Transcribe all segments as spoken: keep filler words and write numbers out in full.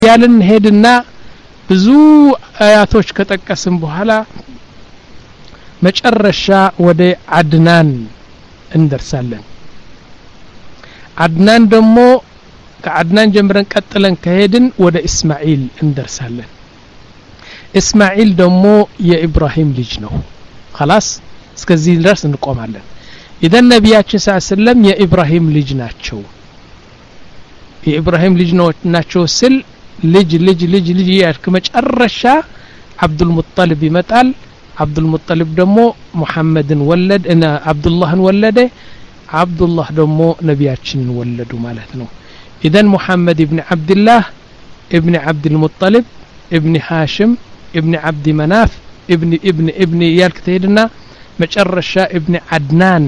ያልን ሄድና ብዙ አያቶች ከጠቀስን በኋላ መጨረሻ ወደ አድናን እንደርሳለን። አድናን ደግሞ ከአድናን ጀምረን ቀጥለን ከሄድን ወደ እስማኤል እንደርሳለን። እስማኤል ደግሞ የኢብራሂም ልጅ ነው። خلاص እስከዚህ ድረስ እንቆማለን። ኢደን ነብያችን ሰለላሁ ዐለይሂ ወሰለም የኢብራሂም ልጅ ናቸው። የኢብራሂም ልጅ ናቸው ስል ልጅ ልጅ ልጅ ልጅ ያልክ መጨረሻ አብዱል ሙጠሊብ ይመጣል። አብዱል ሙጠሊብ ደግሞ ሙሐመድን ወለደ እና አብዱላህን ወለደ። አብዱላህ ደግሞ ነብያችንን ወለዱ ማለት ነው። ኢደን ሙሐመድ ኢብኑ አብዱላህ ኢብኑ አብዱል ሙጠሊብ ኢብኑ ሃሽም ኢብኑ አብዲ መናፍ ኢብኑ ኢብኑ ኢብኑ ያልክ ተሄድና መጨረሻ ኢብኑ አድናን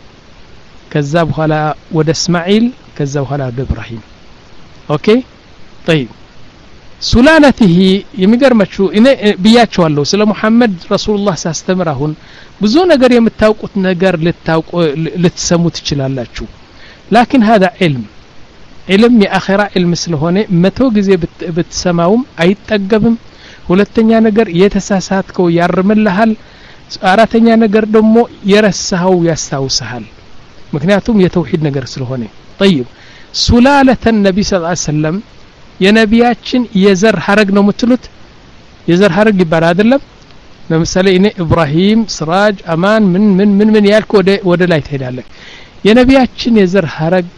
ከዛ በኋላ ወደ እስማኤል ከዛ በኋላ ወደ ኢብራሂም። ኦኬ طيب ሱላለቲሂ የሚገርማችሁ እኔ ብያቸዋለሁ ስለ ሙሐመድ ረሱላህ ሳስተምራሁን ብዙ ነገር የምታውቁት ነገር ልታውቁ ልትሰሙ ትችላላችሁ። ላኪን هذا علم علم የአኺራ علم ስለሆነ መቶ ጊዜ ብትሰማውም አይጠገብም። ሁለተኛ ነገር የተሳሳትከው ያርምልሃል። አራተኛ ነገር ደግሞ የረሳው ያስታውስሃል። ምክንያቱም የተውሂድ ነገር ስለሆነ طيب ሱላለተ ነብይ ሰለላሁ ዐለይሂ ወሰለም የነቢያችን የዘር ሐረግ ነው የምትሉት። የዘር ሐረግ ይባላል አይደለም? ለምሳሌ እኔ ኢብራሂም ስራጅ አማን ምን ምን ምን ምን ያልኩ ወደ ወደ ላይ ትሄዳለህ። የነቢያችን የዘር ሐረግ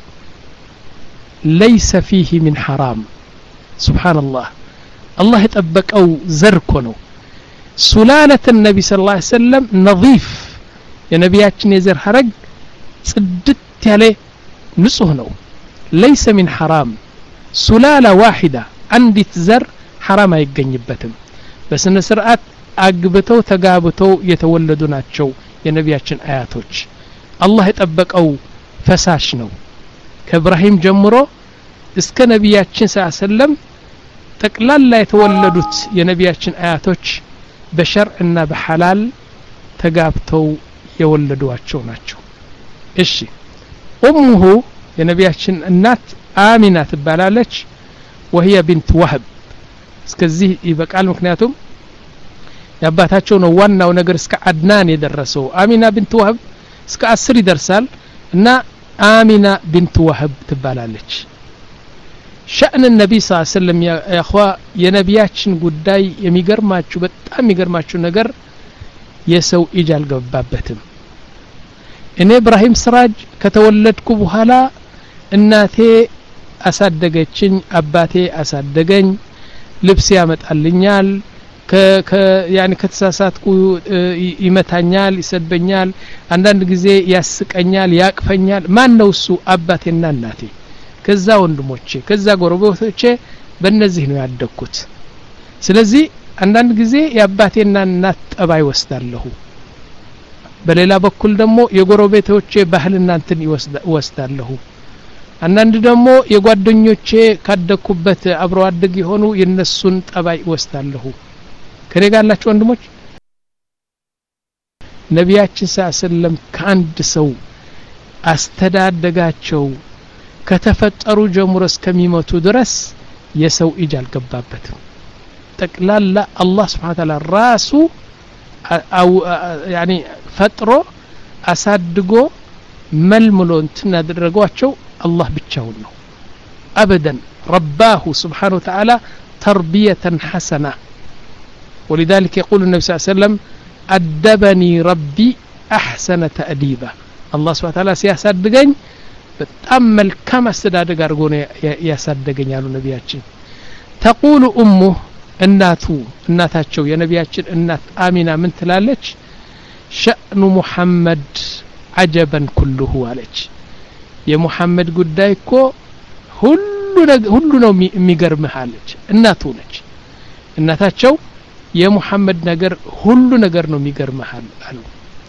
ليس فيه من حرام سبحان الله الله يطبقው ዘር እኮ ነው። ሱላለተ ነብይ ሰለላሁ ዐለይሂ ወሰለም ነظيف የነቢያችን የዘር ሐረግ ጽድት ያለ ንጹህ ነው። ليس من حرام ሱላላ ዋሂዳ አንዲት ዘር حرام አይገኝበትም። በስነ ስርዓት አግብተው ተጋብተው የተወለዱ ናቸው የነቢያችን አያቶች። አላህ የጠበቀው ፈሳሽ ነው። ከኢብራሂም ጀምሮ እስከ ነቢያችን ሰለላሁ ዐለይሂ ወሰለም ጠቅላላ የተወለዱት የነቢያችን አያቶች በሸርዕና በሐላል ተጋብተው የወለዷቸው ናቸው። እሺ ኡሙሁ የነቢያችን እናት አሚና ትባላለች። وهي بنت وهب እስከዚህ ይበቃል። ምክንያቱም ያባታቸው ነው ዋናው ነገር እስከ አድናን የደረሰው። አሚና ቢንት ወህብ እስከ አስር ይደርሳል እና አሚና ቢንት ወህብ ትባላለች። ሸእን ነብይ ሰለላሁ ዐለይሂ ወሰለም ያ اخوا የነቢያችን ጉዳይ የሚገርማችሁ በጣም የሚገርማችሁ ነገር የሰው እጅ አልገባበትም። እኔ ኢብራሂም ስራጅ ከተወለድኩ በኋላ እናቴ አሳደገችኝ፣ አባቴ አሳደገኝ፣ ልብስ ያመጣልኛል፣ ከ ከ ያኒ ከተሳሳትኩ ይመታኛል፣ ይሰድበኛል፣ አንዳንድ ጊዜ ያስቀኛል፣ ያቅፈኛል። ማን ነው እሱ? አባቴና እናቴ። ከዛ ወንድሞቼ፣ ከዛ ጎረቤቶቼ በእነዚህ ነው ያደግኩት። ስለዚህ አንዳንድ ጊዜ የአባቴና እናት ጠባይ ወስዳለሁ። በሌላ በኩል ደግሞ የጎረቤቶቼ ባህልና እንትን ይወስዳለሁ። አንዳንድ ደግሞ የጓደኞቼ ካደኩበት አብሮ አደግ የሆኑ የነሱን ጠባይ ወስዳለሁ። ከኔ ጋር ያላችሁ ወንድሞች ነቢያችን ሰለላሁ ዐለይሂ ወሰለም ከአንድ ሰው አስተዳደጋቸው ከተፈጠሩ ጀምሮ እስከሚሞቱ ድረስ የሰው እጅ አልገባበትም። ጠቅላላ አላህ Subhanahu Wa Ta'ala ራሱ ያኒ ፈጥሮ አሳድጎ መልምሎ እንትን ያደረጓቸው አላህ ብቻውን ነው። አበደን ረባሁ Subhanahu Wa Ta'ala تربية حسنة. ولذلك يقول النبي صلى الله عليه وسلم أدبني ربي أحسن تأديبا. الله سبحانه وتعالى ሲያሳድገኝ በጣም መልካም አስተዳደግ አድርጎ ነው ያሳደገኝ ያሉ ነብያችን። تقول أمه እናቱ እናታቸው የነብያችን እናት አሚና ምን ትላለች? شأن محمد عجبا كله አለች። የሙሐመድ ጉዳይ እኮ ሁሉ ሁሉ ነው የሚገርምህ አለች። እናቱ ነች። እናታቸው የሙሐመድ ነገር ሁሉ ነገር ነው የሚገርምህ አሉ።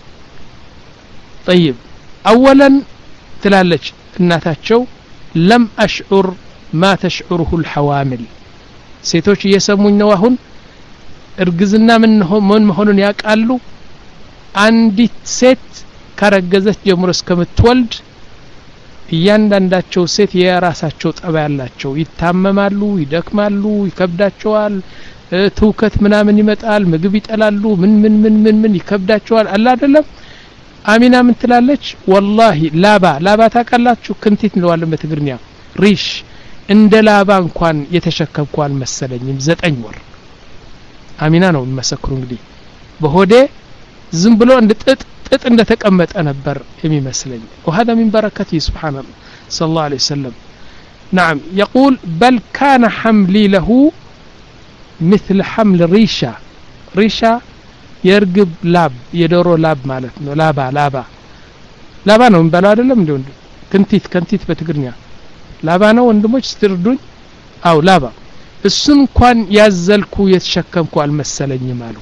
طيب اولا ትላለች እናታቸው لم اشعر ما تشعره الحوامل ሴቶች እየሰሙኝ ነው አሁን እርግዝና ምን ምን መሆኑን ያቃሉ። አንዲት ሴት ካረገዘች ጀምሮ እስከምትወልድ እያንዳንዳቸው ሴት የራሳቸው ጠባይ ያላቸው ይታመማሉ ይደክማሉ ይከብዳቸዋል ትውከት ምናምን ይመጣል ምግብ ይጠላሉ ምን ምን ምን ምን ምን ይከብዳቸዋል አላ አይደለም አሚና ምን ትላለች والله ላባ ላባ ታቃላችሁ ክንቲት እንለዋለን በትግርኛ ሪሽ እንደ ላባ እንኳን የተሸከምኩ አልመሰለኝም ዘጠኝ ወር አሚና ነው የሚመሰክሩ እንግዲህ በሆዴ ዝም ብሎ እንደ ጥጥ ጥጥ እንደተቀመጠ ነበር የሚመስለኝ وهذا من بركته سبحان الله صلى الله عليه وسلم نعم يقول بل كان حملي له مثل حمل ريشة ريشة يرقب لاب يدورو لاب مالتنا لابا لابا لابا ነው የሚባለው አይደለም እንዴ ክንቲት ክንቲት በትግርኛ ላባ ነው ወንድሞች ስትርዱኝ አው ላባ እሱን እንኳን ያዘልኩ የተሸከምኩ አልመሰለኝም አሉ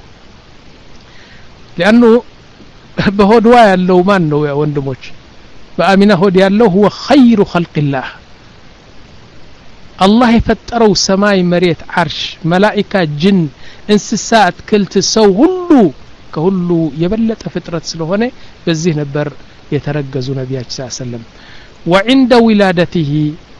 لانه በሆድዋ ያለው ማን ነው ያ ወንድሞች በአሚና ሆድ ያለው هو خير خلق الله الله የፈጠረው ሰማይ መሬት አርሽ መላእክት ጅን እንስሳት ክልት ሰው ሁሉ ከሁሉ የበለጠ ፍጥረት ስለሆነ በዚህ ነበር የተረገዙ ነብያችን ሰለላሁ ዐለይሂ ወሰለም وعند ولادته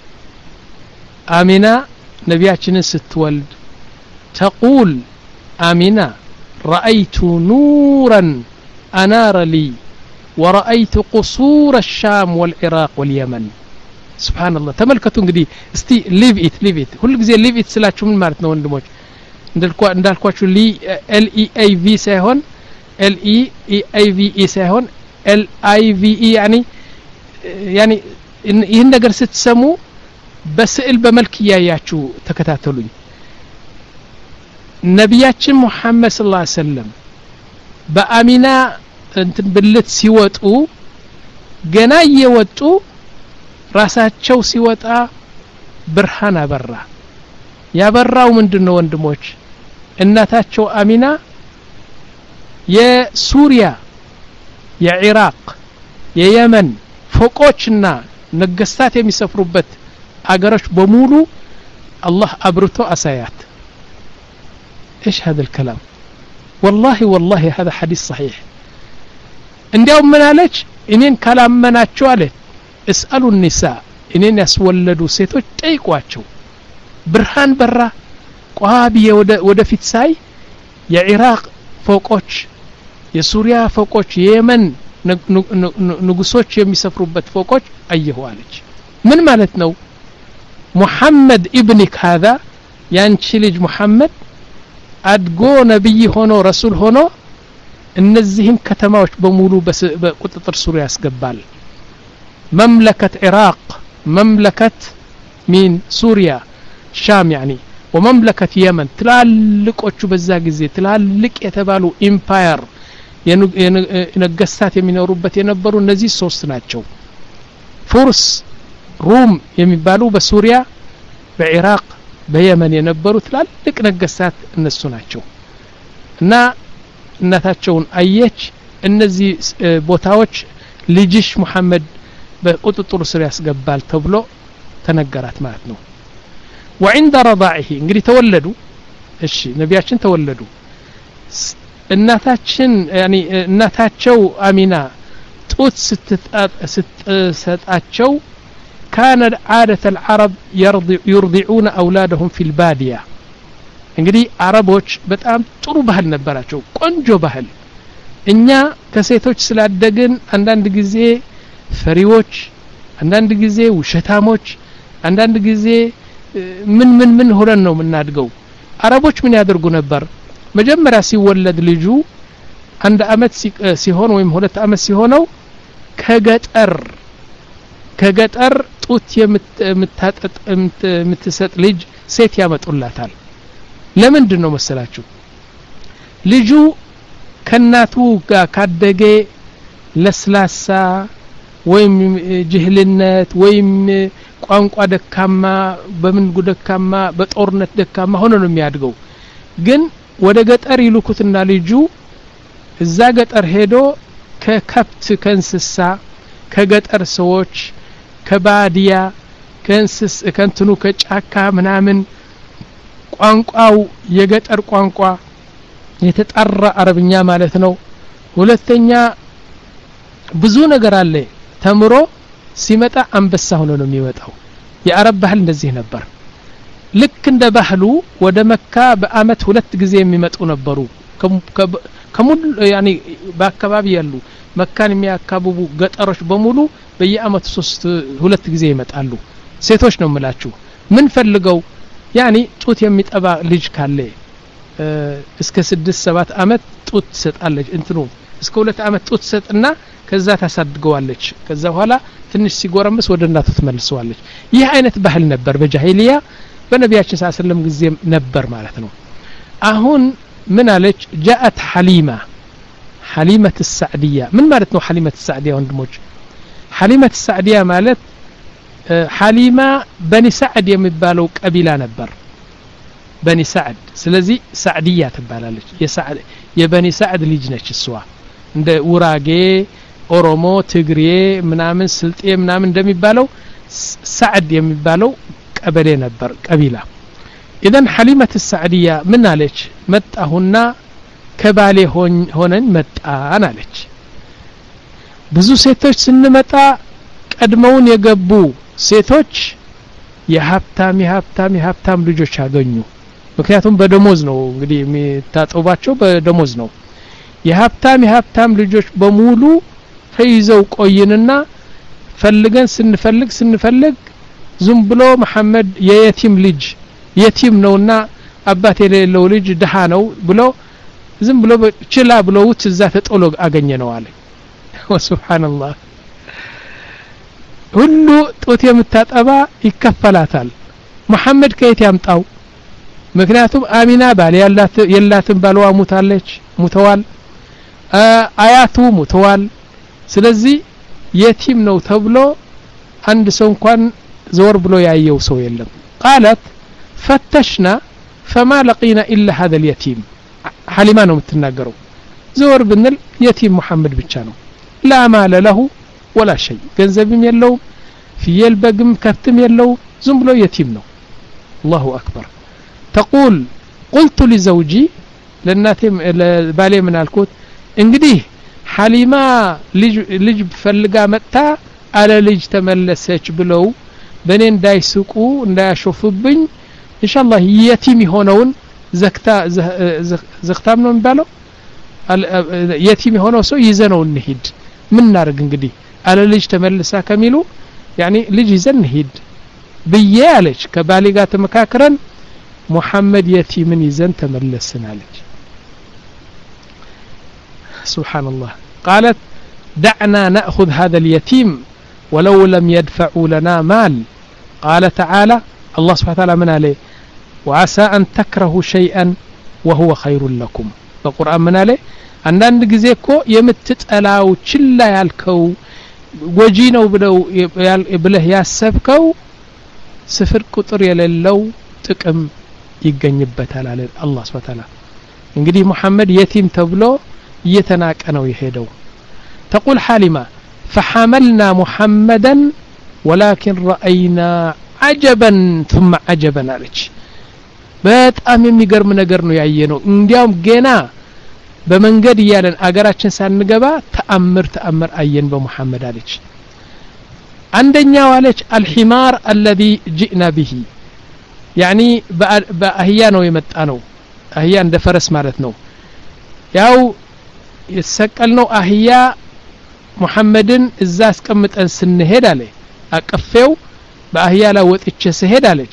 آمنة نبياتنا ستولد تقول آمنة رأيت نورا أنار لي ورأيت قصور الشام والعراق واليمن سبحان الله تملكتون قدي استي leave it leave it كل جزء leave it سلاتشو من مارتنا وندموج ندلكوا ندلكوا شو لي L E A V سيهون L E A V E سيهون L I V E يعني يعني ይህን ነገር ስትሰሙ በስዕል በመልክ ያያችሁ ተከታተሉኝ ነብያችን ሙሐመድ ሰለላሁ ዐለይሂ ወሰለም በአሚና እንትን ብልት ሲወጡ ገና እየወጡ ራሳቸው ሲወጣ ብርሃን አበራ ያበራው ምንድነው ወንድሞች እናታቸው አሚና የሱሪያ የኢራቅ የየመን ፎቆችና ነገስታት የሚሰፍሩበት አገሮች በሙሉ الله أبرتو أسايات إيش هذا الكلام والله والله هذا حديث صحيح عندهم من عليك إنين كلام مناتشو عليه اسألوا النساء إنين يسولدوا سيتوش تيقواتشو برهان برا قوابية ودا فيتساي يا عراق فوقوش يا سوريا فوقوش يمن ንጉሶች የሚሰፍሩበት ፎቆች አየሁ አለች ምን ማለት ነው ሙሐመድ ኢብኒክ هذا ያንቺ ልጅ ሙሐመድ አድጎ ነብይ ሆኖ ረሱል ሆኖ እነዚህን ከተማዎች በሙሉ በቁጥጥር ስር ያስገባል مملكة عراق مملكة من سوريا شام يعني ومملكة يمن ትላልቆቹ በዛ ጊዜ ትላልቅ የተባሉ ኢምፓየር የነገስታት የሚኖሩበት የነበሩ እነዚህ ሶስት ናቸው ፉርስ ሩም የሚባሉ በሱሪያ በኢራቅ በየመን የነበሩ ትላልቅ ነገስታት እነሱ ናቸው እና እናታቸውን አየች እነዚህ ቦታዎች ልጅሽ ሙሐመድ በቁጥጥር ስር ያስገባል ተብሎ ተነገራት ማለት ነው وعند رضاعه እንግዲህ ተወለዱ እሺ ነብያችን ተወለዱ እናታችን يعني እናታቸው አሚና ጡት ስትሰጣቸው كان عادة العرب يرضعون أولادهم في البادية እንግዲህ አረቦች በጣም ጥሩ ባህል ነበራቸው ቆንጆ ባህል እኛ ከሴቶች ስላደግን አንዳንድ ጊዜ ፈሪዎች አንዳንድ ጊዜ ውሸታሞች አንዳንድ ጊዜ ምን ምን ምን ሆነን ነው የምናድገው አረቦች ምን ያደርጉ ነበር መጀመሪያ ሲወለድ ልጁ አንድ አመት ሲሆን ወይም ሁለት አመት ሲሆነው ከገጠር ከገጠር ጡት የምታጠጥ የምትሰጥ ልጅ ሴት ያመጡላታል ለምንድን ነው መሰላችሁ ልጁ ከናቱ ጋር ካደገ ለስላሳ ወይም ጅህልነት ወይም ቋንቋ ደካማ በምን ጉደካማ በጦርነት ደካማ ሆኖ ነው የሚያድገው ግን ወደ ገጠር ይልኩትና ልጁ እዛ ገጠር ሄዶ ከከብት ከእንስሳ ከገጠር ሰዎች ከባዲያ ከእንስስ ከንትኑ ከጫካ ምናምን ቋንቋው የገጠር ቋንቋ የተጣራ አረብኛ ማለት ነው ሁለተኛ ብዙ ነገር አለ ተምሮ ሲመጣ አንበሳ ሆኖ ነው የሚወጣው የአረብ ባህል እንደዚህ ነበር ልክ እንደ ባህሉ ወደ መካ በአመት ሁለት ጊዜ የሚመጡ ነበሩ ከሙሉ ያኒ በአካባቢ ያሉ መካን የሚያካብቡ ገጠሮች በሙሉ በየአመቱ ሶስት ሁለት ጊዜ ይመጣሉ ሴቶች ነው የምላችሁ ምን ፈልገው ያኒ ጡት የሚጠባ ልጅ ካለ እስከ ስድስት ሰባት አመት ጡት ትሰጣለች እንትኑ እስከ ሁለት አመት ጡት ትሰጥና ከዛ ታሳድገዋለች ከዛ በኋላ ትንሽ ሲጎረምስ ወደ እናቱ ትመልሰዋለች ይህ አይነት ባህል ነበር በጃሂሊያ በነቢያችን ሰለላሁ ዐለይሂ ወሰለም ጊዜ ነበር ማለት ነው አሁን ምን አለች جاءت حليمة حليمة السعدية من ማለት ነው حليمة السعدية ወንድሞች حليمة السعدية ማለት حليمة بني سعد የሚባለው ቀቢላ ነበር بني سعد ስለዚህ سعدية ትባላለች የሳዕድ የበኒ ሳዕድ ልጅ ነች እሷ እንደ ውራጌ ኦሮሞ ትግሬ ምናምን ስልጤ ምናምን እንደሚባለው ሳዕድ የሚባለው ቀበሌ ነበር ቀቢላ إذن حليمة السعدية من عليك متأهنا كبالي هون هونن متأن عليك ብዙ ሴቶች ስንመጣ ቀድመውን የገቡ ሴቶች የሀብታም የሀብታም የሀብታም ልጆች አገኙ ምክንያቱም በደሞዝ ነው እንግዲህ የሚታጠባቸው በደሞዝ ነው የሀብታም የሀብታም ልጆች በሙሉ ተይዘው ቆይንና ፈልገን ስንፈልግ ስንፈልግ ዝም ብሎ መሐመድ የየቲም ልጅ የቲም ነውና አባት የሌለው ልጅ ደሃ ነው ብሎ ዝም ብሎ ችላ ብለውት እዛ ተጦሎ አገኘነው አለ ወሱብሃንአላህ ሁሉ ጦት የምታጠባ ይከፈላታል መሐመድ ከየት ያምጣው ምክንያቱም አሚና ባል ያላት የላትን ባልዋ ሙታለች ሙተዋል አያቱ ሙተዋል ስለዚህ የቲም ነው ተብሎ አንድ ሰው እንኳን ዞር ብሎ ያየው ሰው የለም قالت فتشنا فما لقينا الا هذا اليتيم حليمه ነው የምትናገረው ዞር ብንል የቲም መሐመድ ብቻ ነው لا مال له ولا شيء ገንዘብም የለው ፍየል በግም ከፍትም የለው ዝም ብሎ የቲም ነው الله اكبر تقول قلت لزوجي ለናቴም ለባሌ ምን አልኩት እንግዲህ ሐሊማ ልጅ ልጅ ፈልጋ መጣ አለ ልጅ ተመለሰች ብለው በኔ እንዳይስቁ እንዳያሾፉብኝ ኢንሻአላህ የቲም ሆነውን ዘክታ ዘክታም ነው የሚባለው የቲም ሆነው ሰው ይዘነው እንሂድ ምን እናርግ እንግዲህ አለ ልጅ ተመለሳ ከሚሉ يعني ልጅ ይዘን እንሂድ ብዬ አለች ከባሌ ጋር ተመካክረን محمد يتيمن يزن تملسنا لك سبحان الله قالت دعنا نأخذ هذا اليتيم ولو لم يدفعوا لنا مال قال تعالى الله سبحانه وتعالى من عليه وعسى أن تكرهوا شيئا وهو خير لكم القرآن من عليه አንዳንድ ጊዜ እኮ የምትጠላው ችላ ያልከው ጎጂ ነው ብለው ብለህ ያሰብከው ስፍር ቁጥር የሌለው ጥቅም ይገኝበታል አለ አላህ Subhanahu Wa Ta'ala እንግዲህ መሐመድ የቲም ተብሎ እየተናቀ ነው የሄደው تقول حالمة فحملنا محمدا ولكن رأينا عجبا ثم عجبا አለች በጣም የሚገርም ነገር ነው ያየነው እንዲያውም ገና በመንገድ ያለን አገራችን ሳንገባ ተአምር ተአምር አየን በመሐመድ አለች አንደኛው አለች الحمار الذي جئنا به يعني በአህያ ነው የመጣ ነው አህያ እንደ ፈረስ ማለት ነው ያው የተሰቀልነው አህያ መሐመድን እዛ አስቀምጠን ስንሄድ አለ አቀፈው በአህያ ላይ ወጥቼ ስሄድ አለች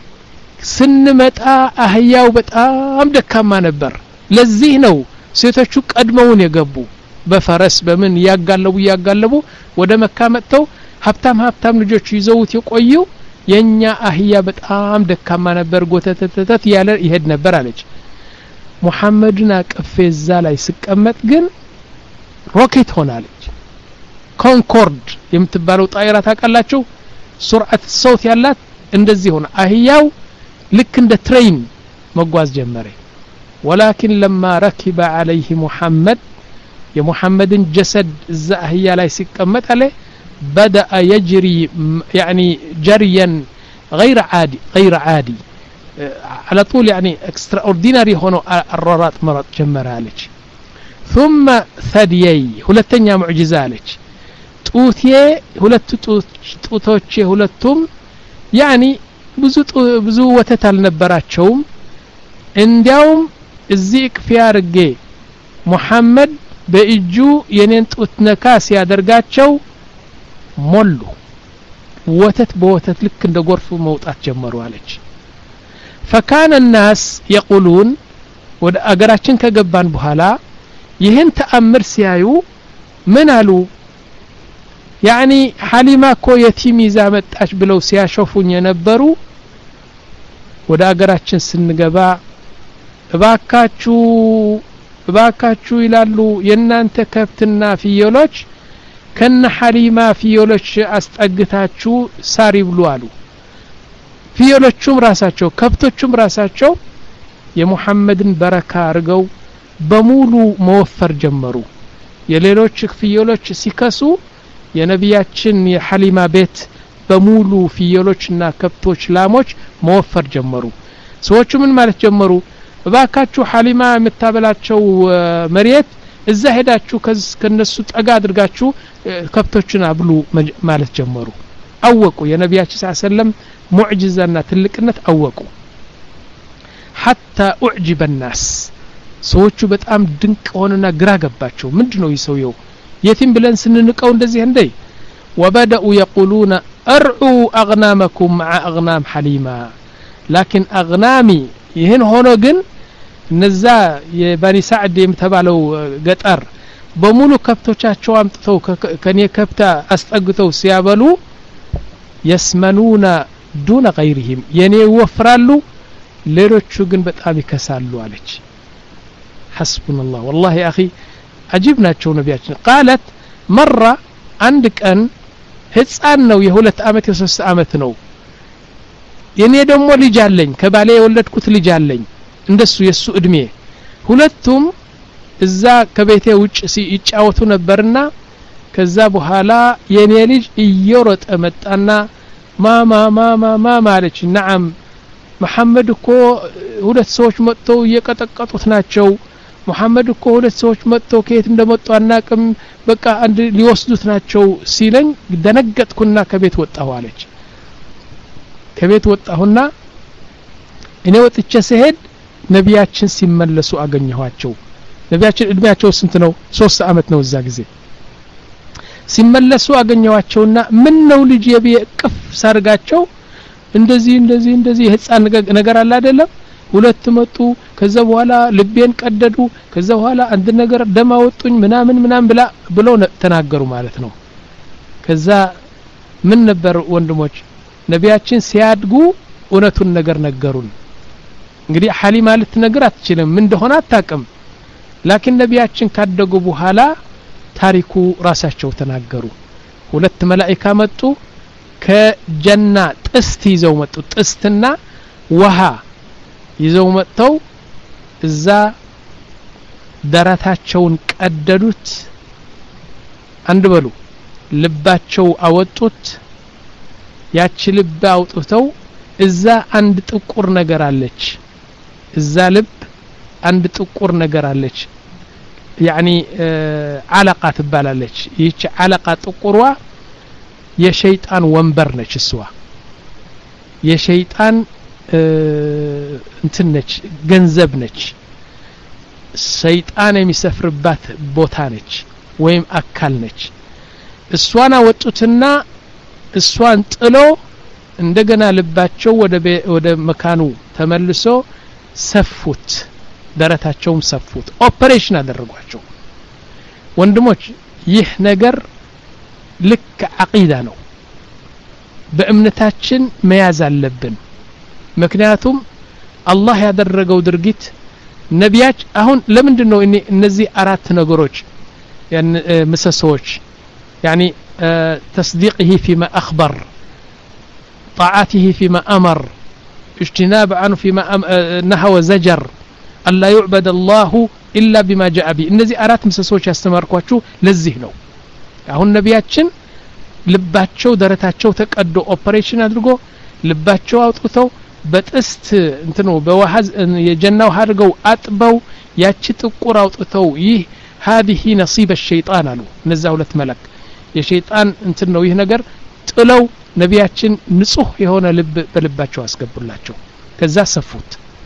ስንመጣ አህያው በጣም ደካማ ነበር ለዚህ ነው ሴቶቹ ቀድመውን የገቡ በፈረስ በምን ያጋለቡ ያጋለቡ ወደ መካ መጥተው ሀብታም ሀብታም ልጆች ይዘውት የቆዩ የኛ አህያ በጣም ደካማ ነበር ጎተተተት ያለ ይሄድ ነበር አለች ሙሐመድና ቀፈዛ ላይ ሲቀመጥ ግን ሮኬት ሆናለች ኮንኮርድ የምትባለው ጣይራ ታቀላችሁ ሱርዓት ሶት ያላት እንደዚህ ሆነ አህያው ልክ እንደ ትሬን መጓዝ ጀመረ ولكن لما ركب عليه محمد يا محمد جسد الزاهية لا يسكمت عليه بدأ يجري يعني جريا غير عادي غير عادي على طول يعني extraordinary هنا الرارات مرض جمرها لك ثم ثديي هلتنيا معجزة لك ጡቴ ሁለቱ ጡቶቼ ሁለቱም ያኒ ብዙ ብዙ ወተት አልነበራቸውም እንዲያውም እዚህ ክፍያ አርጌ ሙሐመድ በእጁ የኔን ጡት ነካ ሲያደርጋቸው ሞሉ ወተት በወተት ልክ እንደ ጎርፍ መውጣት ጀመሩ አለች فكان الناس يقولون ወደ አገራችን ከገባን በኋላ ይህን ተአምር ሲያዩ ምን አሉ ያኒ ሐሊማ ኮ የቲም ይዛ መጣች ብለው ሲያሾፉኝ የነበሩ ወደ አገራችን ስንገባ እባካችሁ እባካችሁ ይላሉ የናንተ ከብትና ፍየሎች ከነ ሐሊማ ፍየሎች አስጠግታችሁ ሳር ይብሉ አሉ ፍየሎቹም ራሳቸው ከብቶቹም ራሳቸው የሙሐመድን በረካ አርገው በሙሉ መወፈር ጀመሩ የሌሎች ፍየሎች ሲከሱ የነቢያችን የሐሊማ ቤት በሙሉ ፍየሎችና ከብቶች ላሞች መወፈር ጀመሩ ሰዎቹ ምን ማለት ጀመሩ እባካችሁ ሐሊማ የምታበላቸው መሬት እዛ ሄዳችሁ ከነሱ ጠጋ አድርጋችሁ ከብቶችን አብሉ ማለት ጀመሩ አወቁ የነቢያችን ሰለላሁ ዐለይሂ ወሰለም ሙዕጂዛና ትልቅነት አወቁ حتى اعجب الناس ሰዎቹ በጣም ድንቅ ሆነና ግራ ገባቸው ምንድነው ይሰውየው የቲም ብለን ስንንቀው እንደዚህ እንዴ وبدأوا يقولون ارعوا اغنامكم مع اغنام حليمة لكن اغنامي ይህን ሆኖ ግን እነዛ የባኒ ሳዕድ የምተባለው ገጠር በሙሉ ከብቶቻቸው አምጥተው ከኔ ከብታ አስጠግተው ሲያበሉ يسمنون دون غيرهم የኔ ወፍራሉ ሌሎቹ ግን በጣም ይከሳሉ አለች حسبنا الله والله يا اخي عجبناቸው ነቢያችን قالت مره አንድ ቀን ህፃን ነው የሁለት አመት የሶስት አመት ነው የኔ ደግሞ ልጅ አለኝ ከባሌ የወለድኩት ልጅ አለኝ እንደሱ የሱ እድሜ ሁለቱም እዛ ከቤቴ ውጭ ሲጫወቱ ነበርና ከዛ በኋላ የኔ ልጅ እየሮጠ መጣና ማማ ማማ ማማ አለች نعم መሐመድ እኮ ሁለት ሰዎች መጥተው እየቀጠቀጡት ናቸው መሐመድ እኮ ሁለት ሰዎች መጥተው ከየት እንደመጡ አናቅም በቃ አንድ ሊወስዱት ናቸው ሲለኝ ደነገጥኩና ከቤት ወጣሁ አለች ከቤት ወጣሁና እኔ ወጥቼ ስሄድ ነቢያችን ሲመለሱ አገኘኋቸው ነቢያችን እድሜያቸው ስንት ነው ሶስት አመት ነው እዛ ጊዜ ሲመለሱ አገኘኋቸውና ምን ነው ልጅ የበቅፍ ሳርጋቸው እንደዚህ እንደዚህ እንደዚህ ህፃን ነገር አለ አይደለም ሁለት መጡ ከዛ በኋላ ልቤን ቀደዱ ከዛ በኋላ አንድ ነገር ደም አወጡኝ ምናምን ምናምን ብላ ብለው ተናገሩ ማለት ነው ከዛ ምን ነበር ወንድሞች ነቢያችን ሲያድጉ እውነቱን ነገር ነገሩን እንግዲህ ሐሊማ ልትነግር አትችልም ምን እንደሆነ አታውቅም ላኪን ነቢያችን ካደጉ በኋላ ታሪኩ ራሳቸው ተናገሩ ሁለት መላእክት መጡ ከጀና ጥስት ይዘው መጡ ጥስትና ውሃ ይዘው መጥተው እዛ ደረታቸውን ቀደዱት አንድ በሉ ልባቸው አወጡት ያቺ ልብ አውጥተው እዛ አንድ ጥቁር ነገር አለች እዛ ልብ አንድ ጥቁር ነገር አለች يعني علقه ትባላለች ይህች علقه ጥቁሯ የሸይጣን ወንበር ነች እሷ የሸይጣን እንትን ነች ገንዘብ ነች ሰይጣን የሚሰፍርባት ቦታ ነች ወይም አካል ነች እሷን አወጡትና እሷን ጥሎ እንደገና ልባቸው ወደ ወደ መካኑ ተመልሶ ሰፉት ደረታቸውም ሰፉት ኦፕሬሽን አደረጓቸው ወንድሞች ይህ ነገር ልክ አቂዳ ነው በእምነታችን መያዝ አለብን ምክንያቱም አላህ ያደረገው ድርጊት ነቢያች አሁን ለምንድን ነው እነዚህ አራት ነገሮች ያን ምሰሶች يعني تصديقه فيما أخبر طاعته فيما أمر اجتناب عنه فيما نهى وزجر ألا يعبد الله إلا بما جاء به እነዚህ አራት ምሰሶች ያስተማርኳችሁ ለዚህ ነው አሁን ነቢያችን ልባቸው ደረታቸው ተቀዶ ኦፕሬሽን አድርጎ ልባቸው አውጥተው በጥስት እንትኑ በዋሃዝ የጀናው አድርገው አጥበው ያቺ ጥቁር አውጥተው ይህ هذه نصيب الشيطان አሉ እነዛ ሁለት መለክ የሸይጣን እንትን ነው ይህ ነገር ጥለው ነቢያችን ንጹህ የሆነ ልብ በልባቸው አስገቡላቸው ከዛ ሰፉት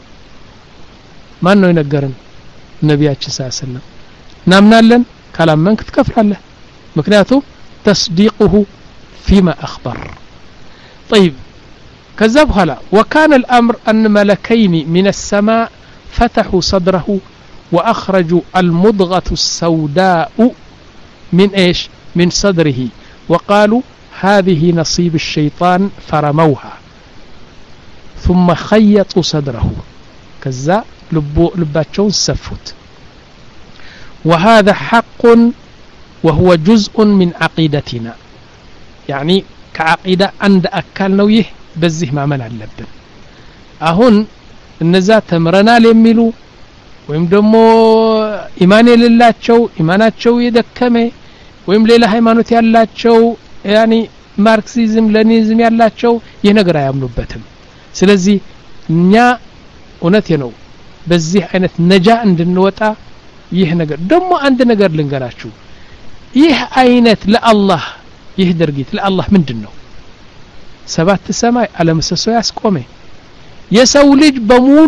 ማን ነው የነገረን ነቢያችን ሰለላሁ ዐለይሂ ወሰለም ናምናለን ካላመንክ ትከፍራለህ ምክንያቱም تصديقه فيما أخبر طيب كذا بحلا وكان الأمر أن ملكين من السماء فتحوا صدره وأخرجوا المضغة السوداء من إيش من صدره وقالوا هذه نصيب الشيطان فرموها ثم خيطوا صدره كذا لبو لباتشون سفوت وهذا حق وهو جزء من عقيدتنا يعني كعقيدة عند أكلنا يه بزه ما من اللبن أهون النزا تمرنا ليميلو ወይም ደግሞ ኢማን የሌላቸው ኢማናቸው የደከመ ወይም ሌላ ሃይማኖት ያላቸው ያኒ ማርክሲዝም ሌኒኒዝም ያላቸው ይህ ነገር አያምኑበትም ስለዚህ እኛ እውነት ነው በዚህ አይነት ነጃ እንድንወጣ ይህ ነገር ደግሞ አንድ ነገር ልንገራችሁ ይህ አይነት ለአላህ ይህ ድርጊት ለአላህ ምንድነው ሰባት ሰማይ አለምሰሶ ያስቆመ የሰው ልጅ በሙሉ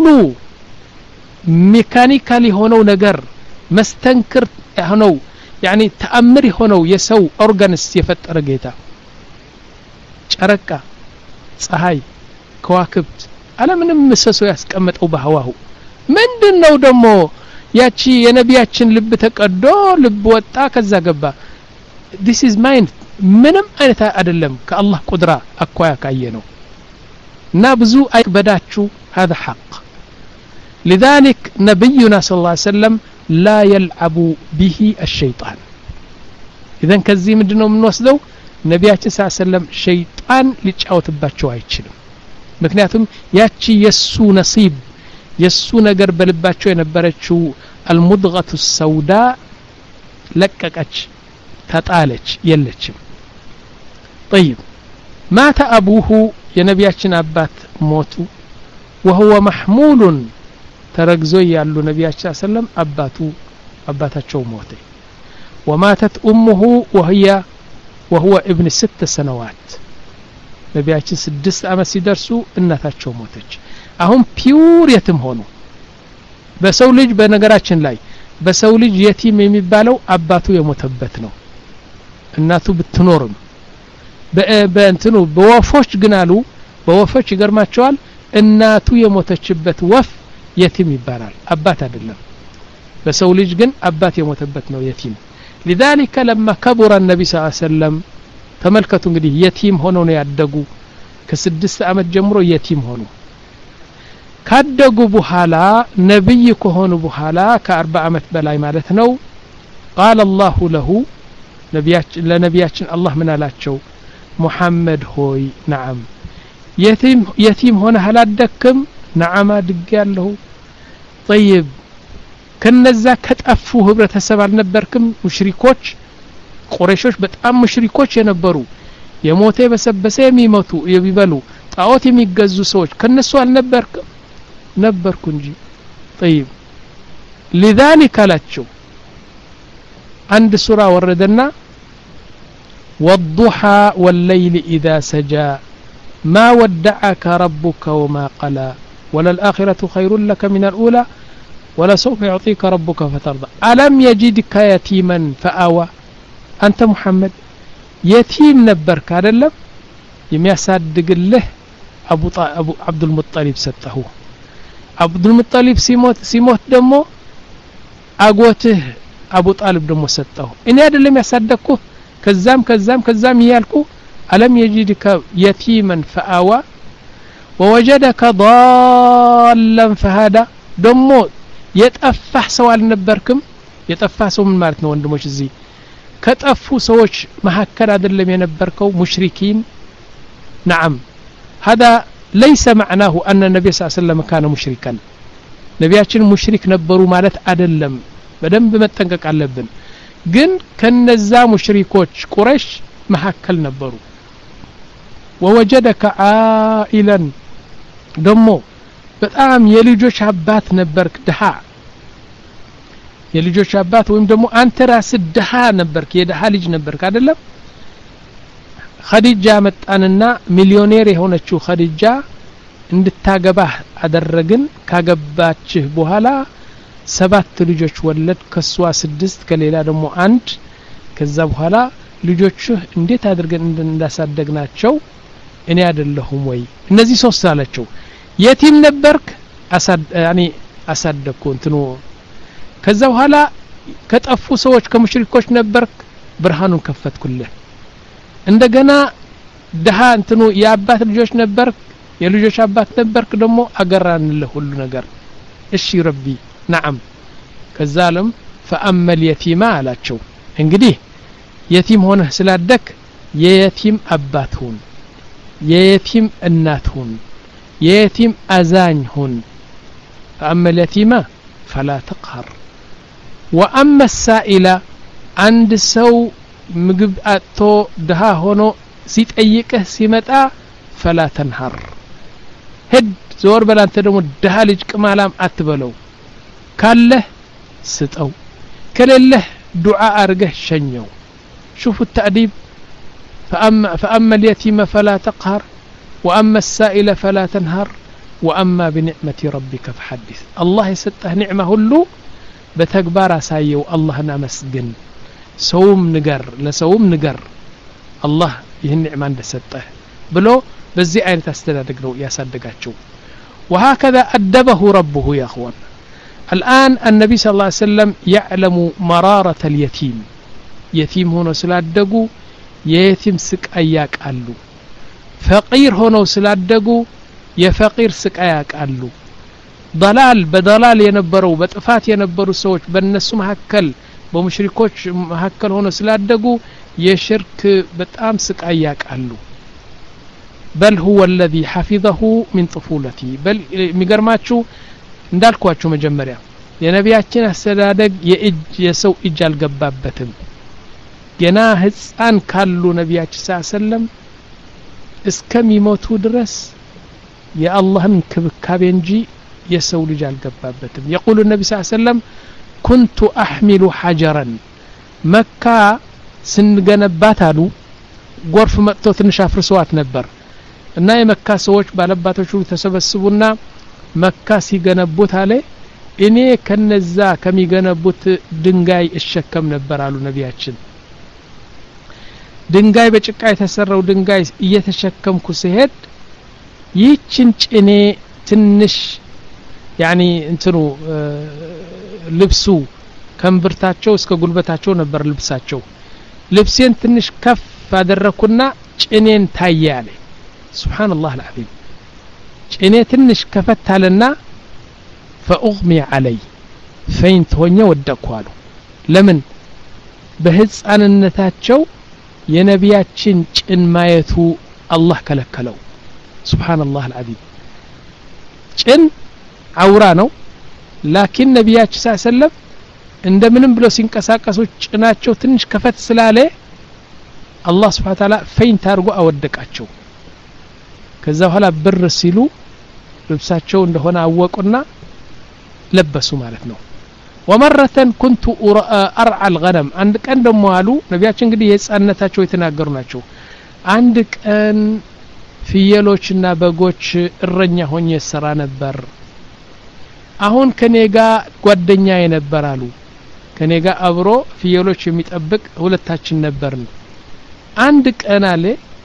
ሜካኒካሊ ሆነው ነገር መስተንክር ሆነው يعني ተአምር ሆነው የሰው ኦርጋንስ የፈጠረ ጌታ ጨረቃ ፀሐይ ከዋክብት አለምንም ምሰሶ ያስቀመጠው በህዋው ምንድነው ደግሞ ያቺ የነቢያችን ልብ ተቀዶ ልብ ወጣ ከዛ ገባ this is mind ምንም አይነት አይደለም ከአላህ ቁድራ አኳያ ካየ ነው እና ብዙ አይበዳችሁ هذا حق لذلك نبينا صلى الله عليه وسلم لا يلعب به الشيطان اذا كذي ምንድነው የምንወስደው ነቢያችን ሰለላሁ ዐለይሂ ወሰለም ሸይጣን ሊጫወትባቸው አይችልም ምክንያቱም ያቺ የሱ ነሲብ የሱ ነገር በልባቸው የነበረችው المضغة السوداء ለቀቀች ተጣለች የለችም طيب مات ابوه የነቢያችን አባት ሞቱ وهو محمول ተረግዞ ያሉ ነቢያችን ሰለላሁ ዐለይሂ ወሰለም አባቱ አባታቸው ሞተ وماتت امه وهي وهو ابن ست سنوات ነቢያችን ስድስት አመት ሲደርሱ እናታቸው ሞተች አሁን ፒውር የትም ሆኖ በሰው ልጅ በነገራችን ላይ በሰው ልጅ የቲም የሚባለው አባቱ የሞተበት ነው እናቱ ብትኖርም በእንትኑ በወፎች ግን አሉ በወፎች ይገርማቸዋል እናቱ የሞተችበት ወፍ የቲም ይባላል አባት አይደለም በሰው ልጅ ግን አባት የሞተበት ነው የቲም لذلك لما كبر النبي صلى الله عليه وسلم ተመልከቱ እንግዲህ የቲም ሆነው ነው ያደጉ ከስድስት አመት ጀምሮ የቲም ሆኑ ካደጉ በኋላ ነብይ ከሆኑ በኋላ ከ40 አመት በላይ ማለት ነው قال الله له ነቢያችን ለነቢያችን አላህ ምን አላቸው ሙሐመድ ሆይ ነዓም የቲም የቲም ሆነ አላደክም ነዓም አድጋለሁ طيب ከነዛ ከጠፉ ህብረተሰብ አልነበርክም ሙሽሪኮች ቁረይሾች በጣም ሙሽሪኮች የነበሩ የሞተ በሰበሰ የሚሞቱ የሚበሉ ጣዖት የሚገዙ ሰዎች ከነሱ አልነበርክም ነበርኩ እንጂ طيب لذلك አላቸው አንድ ሱራ ወረደና والضحى والليل إذا سجى ما ودعك ربك وما قلى وللآخرة خير لك من الأولى ولسوف يعطيك ربك فترضى ألم يجدك يتيما فآوى أنت محمد يتيم نبرك አይደለም የሚያሳድግልህ አቡ አቡ አብዱል ሙጠሊብ ሰጠሁ አብዱል ሙጠሊብ ሲሞት ሲሞት ደግሞ አጎትህ አቡ ጣሊብ ደግሞ ሰጠሁ እኔ አይደለም ያሳደግኩ ከዛም ከዛም ከዛም ይያልኩ ألم يجدك يتيما فآوى ووجدك ضالا فهدى ደሞ የጠፋህ ሰው አልነበርክም የጠፋህ ሰው ምን ማለት ነው ወንድሞች እዚህ ከጠፉ ሰዎች መሐከል አይደለም የነበርከው ሙሽሪኪን نعم هذا ليس معناه أن النبي صلى الله عليه وسلم كان مشركا ነቢያችን ሙሽሪክ ነበሩ ማለት አይደለም በደንብ መጠንቀቅ አለብን ግን ከነዛ ሙሽሪኮች ቁረይሽ መሐከል ነበሩ ووجدك عائلا ደሞ በጣም የልጆች አባት ነበርክ ደሃ የልጆች አባት ወይም ደግሞ አንተ ራስ ደሃ ነበርክ የደሃ ልጅ ነበርክ አይደለም ኸዲጃ መጣንና ሚሊዮኔር የሆነችው ኸዲጃ እንድታገባህ አደረግን ካገባችህ በኋላ ሰባት ልጆች ወለድ ከሷ ስድስት ከሌላ ደግሞ አንድ ከዛ በኋላ ልጆችህ እንዴት አድርገን እንዳሳደግናቸው እኔ አይደለሁም ወይ እነዚህ ሶስት አላቸው የቲም ነበርክ አሳድ ያኒ አሳደግኩ እንትኑ ከዛ በኋላ ከጠፉ ሰዎች ከሙሽሪኮች ነበርክ ብርሃኑን ከፈትኩልህ እንደገና ደሃ እንትኑ የአባት ልጆች ነበርክ የልጆች አባት ነበርክ ደግሞ አገራንልህ ሁሉ ነገር እሺ ረቢ نعم ከዛለም فأما اليتيم አላቸው እንግዲህ የቲም ሆነህ ስላደክ የየቲም አባት ሁን የየቲም እናት ሁን የየቲም አዛኝ ሁን فأما اليتيم فلا تقهر وأما السائل عند ሰው ምግብ አጥቶ ደሃ ሆኖ ሲጠይቅህ ሲመጣ فلا تنهر ሄድ ዞር በላንተ ደግሞ ደሃ ልጅ ቅማላም አትበለው ካለህ ስጠው ከሌለህ ዱዓ አርገህ ሸኘው شوفوا التأديب فأما, فأما اليتيم فلا تقهر وأما السائل فلا تنهر وأما بنعمة ربك فحدث الله يسطه نعمة هلو بتكبار سايو الله نمسجن سوم نجر لسوم نجر الله ይህን ኒዕማ እንደሰጠህ ብሎ በዚህ አይነት አስተዳደግ ነው ያሳደጋቸው وهكذا أدبه ربه يا اخوان الآن النبي صلى الله عليه وسلم يعلم مرارة اليتيم يتيم هنا سلادقوا يتيم سك أياك قالوا فقير هنا سلادقوا يفقير سك أياك قالوا ضلال بدلال ينبروا بطفات ينبروا سوش بالنسو محكل بمشركوش محكل هنا سلادقوا يشرك بتام سك أياك قالوا بل هو الذي حفظه من طفولته بل ميغرماتشو እንዳልኳችሁ መጀመሪያ የነቢያችን አስተዳደግ የእጅ የሰው እጅ አልገባበትም ገና ህፃን ካሉ ነቢያችን ሰለላም እስከሚሞቱ ድረስ የአላህን ክብካቤ እንጂ የሰው ልጅ አልገባበትም يقول النبي صلى الله عليه وسلم كنت احمل حجرا مكة ስንገነባት አሉ ጎርፍ መጥቶ ትንሽ አፍርሰዋት ነበር እና የመካ ሰዎች ባለባቶቹ ተሰበስቡና መካ ሲገነቡት አለ እኔ ከነዛ ከሚገነቡት ድንጋይ እሸከም ነበር አሉ ነቢያችን ድንጋይ በጭቃ የተሰራው ድንጋይ እየተሸከምኩ ሲሄድ ይችን ጭኔ ትንሽ ያኒ እንትኑ ልብሱ ከምብርታቸው እስከ ጉልበታቸው ነበር ልብሳቸው ልብሴን ትንሽ ከፍ አደረኩና ጭኔን ታያለ ሱብሃንአላህ አልዓዚም ጭኔ ትንሽ ከፈታለና فأغمي علي فين ሆኜ ወደቅኳሉ ለምን በህፃንነታቸው የነቢያችን ጭን ማየቱ አላህ ከለከለው ሱብሃንአላህ አልዓዚም ጭን አውራ ነው ላኪን ነቢያችን ሰለላም እንደምንም ብሎ ሲንቀሳቀሱ ጭናቸው ትንሽ ከፈት ስላለ አላህ Subhanahu Wa Ta'ala ፈይን ታርጎ አወደቃቸው ከዛ በኋላ ብር ሲሉ ልብሳቸው እንደሆነ አወቁና ለበሱ ማለት ነው ومرة كنت أرعى الغنم عند ቀን ደሞ አሉ ነቢያችን እንግዲህ የህፃንነታቸው የተናገሩ ናቸው አንድ ቀን ፍየሎችና በጎች እረኛ ሆኜ ሰራ ነበር አሁን ከኔጋ ጓደኛ የነበራሉ ከኔጋ አብሮ ፍየሎች የሚጠብቅ ሁለታችን ነበርን አንድ ቀን አለ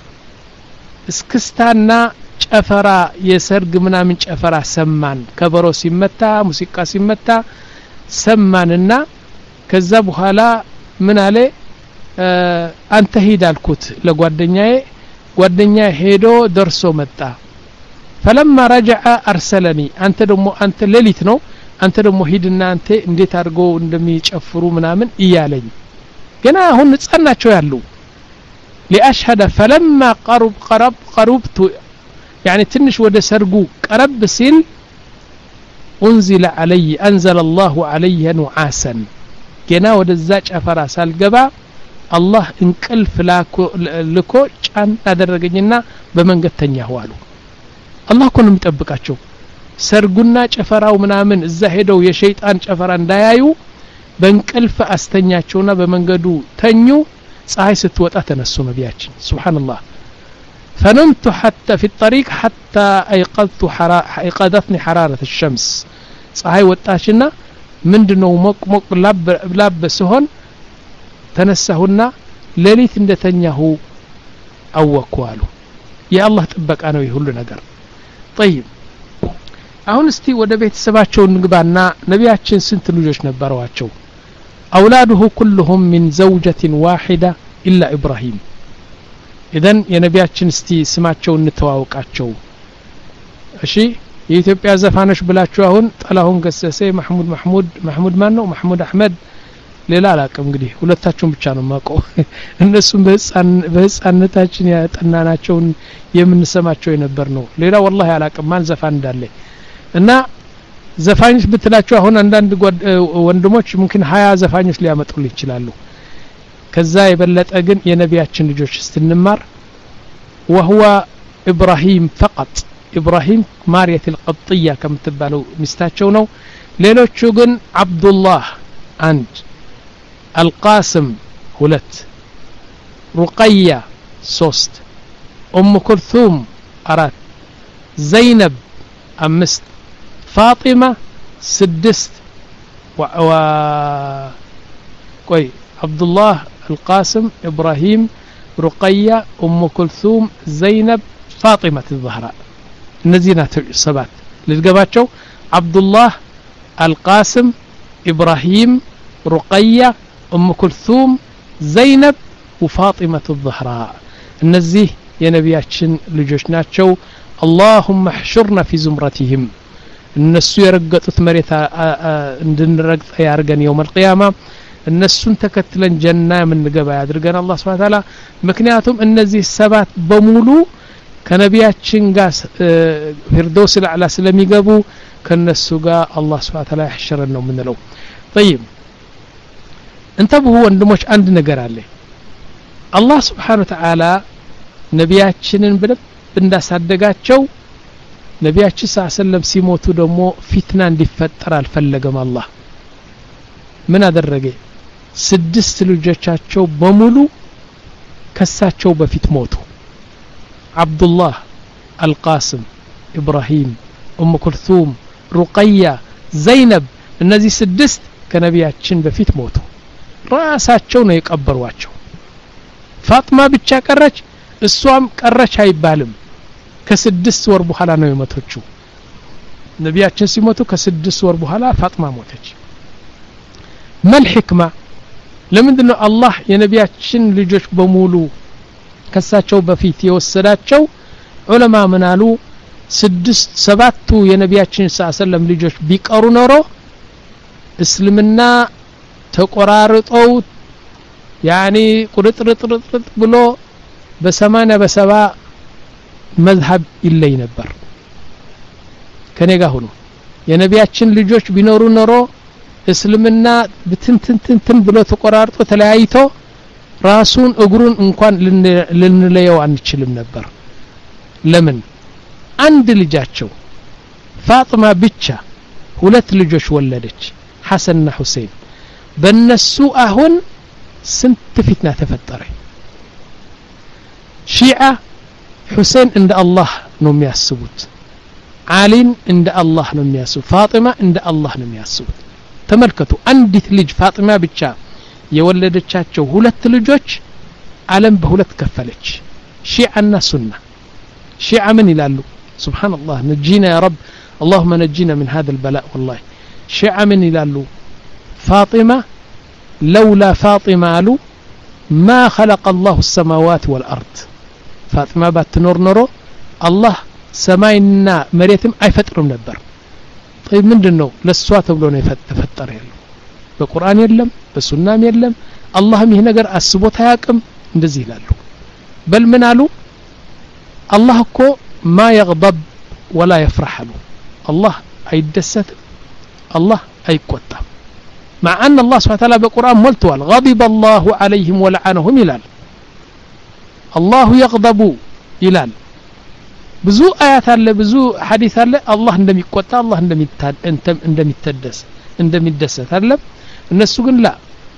እስክስታና ጨፈራ የሰርግ ምናምን ጨፈራ ሰማን ከበሮ ሲመታ ሙዚቃ ሲመታ ሰማንና ከዛ በኋላ ምን አለ አንተ ሂድ አልኩት ለጓደኛዬ ጓደኛዬ ሄዶ ደርሶ መጣ فلما رجع ارسلني አንተ ደሞ አንተ ሌሊት ነው አንተ ደሞ ሂድና አንተ እንዴት አድርጎ እንደሚጨፍሩ ምናምን እያለኝ ገና አሁን ጻናቸው ያሉ لاشهد فلما قرب قرب قربت يعني تنش ወደ ሰርጉ ቀረብ ሲል انزل علي انزل الله علي نعاسا ገና ወደዛ ጨፈራ ሳልገባ አላህ እንቅልፍ ልኮ ጫን አደረገኝና በመንገድ ተኛሁ አሉ አላህ እኮ ነው የሚጠብቃቸው ሰርጉና ጨፈራው ምናምን እዛ ሄደው የሸይጣን ጨፈራ እንዳያዩ በእንቅልፍ አስተኛቸውና በመንገዱ ተኙ ፀሐይ ስትወጣ ተነሱ ነቢያችን ሱብሃንአላህ فنمت حتى في الطريق حتى أيقظت حرا أيقظتني حرارة الشمس ፀሐይ ወጣችና ምንድነው ሞቅ ሞቅ ላብ ላብ ሲሆን ተነሳሁና ሌሊት እንደተኛሁ አወኩአሉ የአላህ ጥበቃ ነው ይሁሉ ነገር طيب አሁን እስቲ ወደ ቤተሰባቸው እንግባና ነቢያችን ስንት ልጆች ነበሯቸው أولاده كلهم من زوجة واحدة إلا إبراهيم إذن የነቢያችን እስቲ ስማቸው እንተዋወቃቸው እሺ የኢትዮጵያ ዘፋኖች ብላችሁ አሁን ጠላሁን ገሰሰ መሐሙድ መሐሙድ መሐሙድ ማን ነው መሐሙድ አህመድ ሌላ አላቀም እንግዲህ ሁለታችሁም ብቻ ነው ማቀው እነሱም በህፃን በህፃንነታችን ያጠናናቸው የምንሰማቸው የነበር ነው ሌላ والله አላቀም ማን ዘፋን እንዳለ እና ዘፋኞች ብትላችሁ አሁን አንዳንድ ወንድሞች ممكن ሀያ ዘፋኞች ሊያመጡልኝ ይችላሉ ከዛ የበለጠ ግን የነቢያችን ልጆች ስትንማር وهو إبراهيم فقط إبراهيم مارية القبطية كم تبالو مستاچو ነው ሌሎቹ ግን አብዱላህ አንድ القاسم ሁለት رقية ሶስት ام كلثوم አራት زينب አምስት فاطمة سدست و, و... كوي عبد الله القاسم إبراهيم رقية أم كلثوم زينب فاطمة الزهراء نزينات السبات للقباتشو عبد الله القاسم إبراهيم رقية أم كلثوم زينب وفاطمة الزهراء النزيه يا نبياتشن لجوشناتشو اللهم احشرنا في زمرتهم እነሱ የረገጡት መሬት እንድንረግጥ ያርገን يوم القيامة እነሱን ተከትለን ጀና የምንገባ ያድርገን አላህ Subhanahu Wa Ta'ala ምክንያቱም እነዚህ ሰባት በሙሉ ከነቢያችን ጋር ፊርዶስ الأعلى ስለሚገቡ ከነሱ ጋር አላህ Subhanahu Wa Ta'ala ያህሽረን ነው ምንለው طيب እንተብሁ ወንድሞች አንድ ነገር አለ አላህ Subhanahu Wa Ta'ala ነቢያችንን በደንብ እንዳሳደጋቸው ነቢያችን ሰለላሁ ሲሞቱ ደግሞ ፊትና እንዲፈጠር አልፈለገም አላህ ምን አደረገ ስድስት ልጆቻቸው በሙሉ ከሳቸው በፊት ሞቱ አብዱላህ አልቃስም ኢብራሂም ኡም ኩልሱም ሩቀያ ዘይነብ እነዚህ ስድስት ከነቢያችን በፊት ሞቱ ራሳቸው ነው የቀበሯቸው ፋጥማ ብቻ ቀረች እሷም ቀረች አይባልም ከስድስት ወር በኋላ ነው የሞተችው ነቢያችን ሲሞቱ ከስድስት ወር በኋላ ፋጥማ ሞተች ማል ህክማ ለምንድነው አላህ የነቢያችን ልጆች በሙሉ ከሳቸው በፊት የወሰዳቸው ዑለማ ምናሉ ስድስት ሰባቱ የነቢያችን ሰለላሁ ልጆች ቢቀሩ ኖሮ እስልምና ተቆራርጠው ያኒ ቁርጥርጥርጥ ብሎ በሰማንያ በሰባ መዝሀብ ይለይ ነበር ከኔ ጋር ሆኖ የነቢያችን ልጆች ቢኖሩ ኖሮ እስልምና ብትንትንትን ብሎ ተቆራርጦ ተለያይቶ ራሱን እግሩን እንኳን ልንለየው አንችልም ነበር ለምን አንድ ልጃቸው ፋጥማ ብቻ ሁለት ልጆች ወለደች ሐሰንና ሁሴን በእነሱ አሁን ስንት ፊትና ተፈጠረ ሺዓ حسين عند الله ነው የሚያስቡት አሊን عند الله ነው የሚያስቡት ፋጢማ عند الله ነው የሚያስቡት ተመልከቱ አንዲት ልጅ ፋጢማ ብቻ የወለደቻቸው ሁለት ልጆች ዓለም በሁለት ከፈለች ሺዓና ሱና ሺዓ ምን ይላሉ ሱብሃንአላህ ነጂና ያ ረብ اللهم نجينا من هذا البلاء والله ሺዓ ምን ይላሉ ፋጢማ لولا فاطمة قالوا ما خلق الله السماوات والأرض فاطمة باتنور نورو الله سماينا مريتم أي فترم نبر طيب من دنو للسوات بلون يفتر يلو بقرآن يلم بسنام يلم اللهم يهنقر أسبوتها يقم اندزي لالو بل من قالوا الله كو ما يغضب ولا يفرح له الله أي دست الله أي قطة مع أن الله سبحانه وتعالى بالقرآن ملتوال غضب الله عليهم ولعنهم إلال الله يغضب إلال بزو آيات الله بزو حديث الله الله عندما يقطع الله عندما عندما يتدس عندما يدس تعلم الناس يقول لا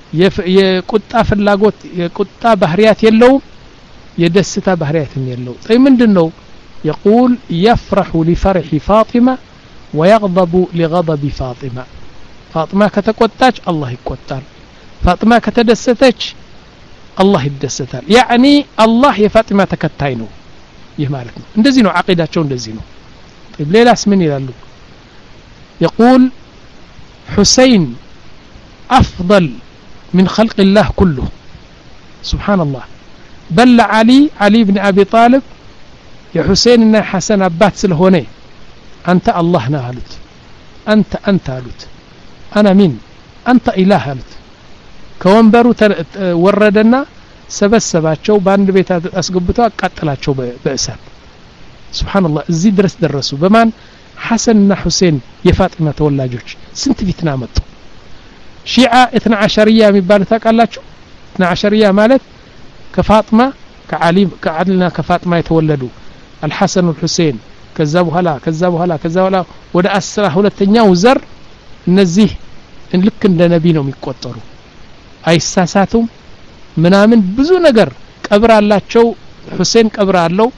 የቁጣ ፍላጎት የቁጣ ባህሪያት የለውም የደስታ ባህሪያትም የለው طيب ምንድነው يقول يفرح لفرح فاطمة ويغضب لغضب فاطمة فاطمة ከተቆጣች الله ይቆጣል فاطمة ከተደሰተች الله ይደሰታል يعني الله የፋጢማ ተከታይ ነው ይህ ማለት ነው እንደዚህ ነው አቂዳቸው እንደዚህ ነው طيب ሌላስ ምን ይላሉ يقول حسين أفضل من خلق الله كله سبحان الله بل علي علي بن أبي طالب يا حسين إن حسن أبات سلهوني أنت الله نهلت أنت أنت هلت أنا مين أنت إله هلت كونبرو وردنا سبس سباتشو باند بيت أسقبتوا قتلاتشو بأسات سبحان الله زي درس درسوا بمان حسن እና حسين የፋጢማ ተወላጆች ስንት ፊትና መጡ ሺዓ اثنا عشرية የሚባሉ ታውቃላችሁ اثنا عشرية ማለት ከፋጢማ ከዓሊ ከዓሊና ከፋጢማ የተወለዱ الحسن والحسين ከዛ በኋላ ከዛ በኋላ ከዛ በኋላ ወደ አስራ ሁለተኛው ዘር እነዚህ ልክ እንደ ነብይ ነው የሚቆጠሩ አይሳሳቱም ምናምን ብዙ ነገር ቀብር አላቸው ሁሴን ቀብር አለው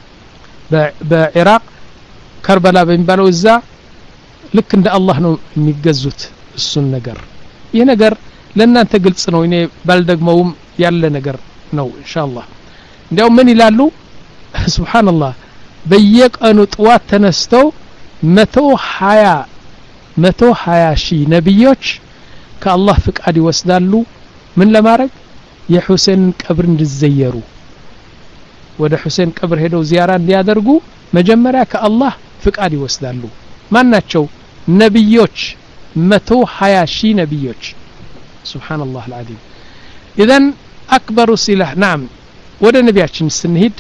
በኢራቅ ከርበላ በሚባለው እዛ ልክ እንደ አላህ ነው የሚገዙት እሱን ነገር ይሄ ነገር ለእናንተ ግልጽ ነው እኔ ባልደግመውም ያለ ነገር ነው ኢንሻአላህ እንዲያው ምን ይላሉ ሱብሃንአላህ በየቀኑ ጥዋት ተነስተው መቶ ሀያ መቶ ሀያ ሺህ ነብዮች ከአላህ ፍቃድ ይወስዳሉ ምን ለማድረግ የሁሴንን ቀብር እንዲዘየሩ ወደ ሁሴን ቀብር ሄደው ዚያራ እንዲያደርጉ መጀመሪያ ከአላህ ፍቃድ ይወስዳሉ ማናቸው ነብዮች መቶ ሀያ ሺህ ነብዮች ሱብሃንአላህ العظيم اذا اكبر سلاح نعم ወደ ነቢያችን ስንሄድ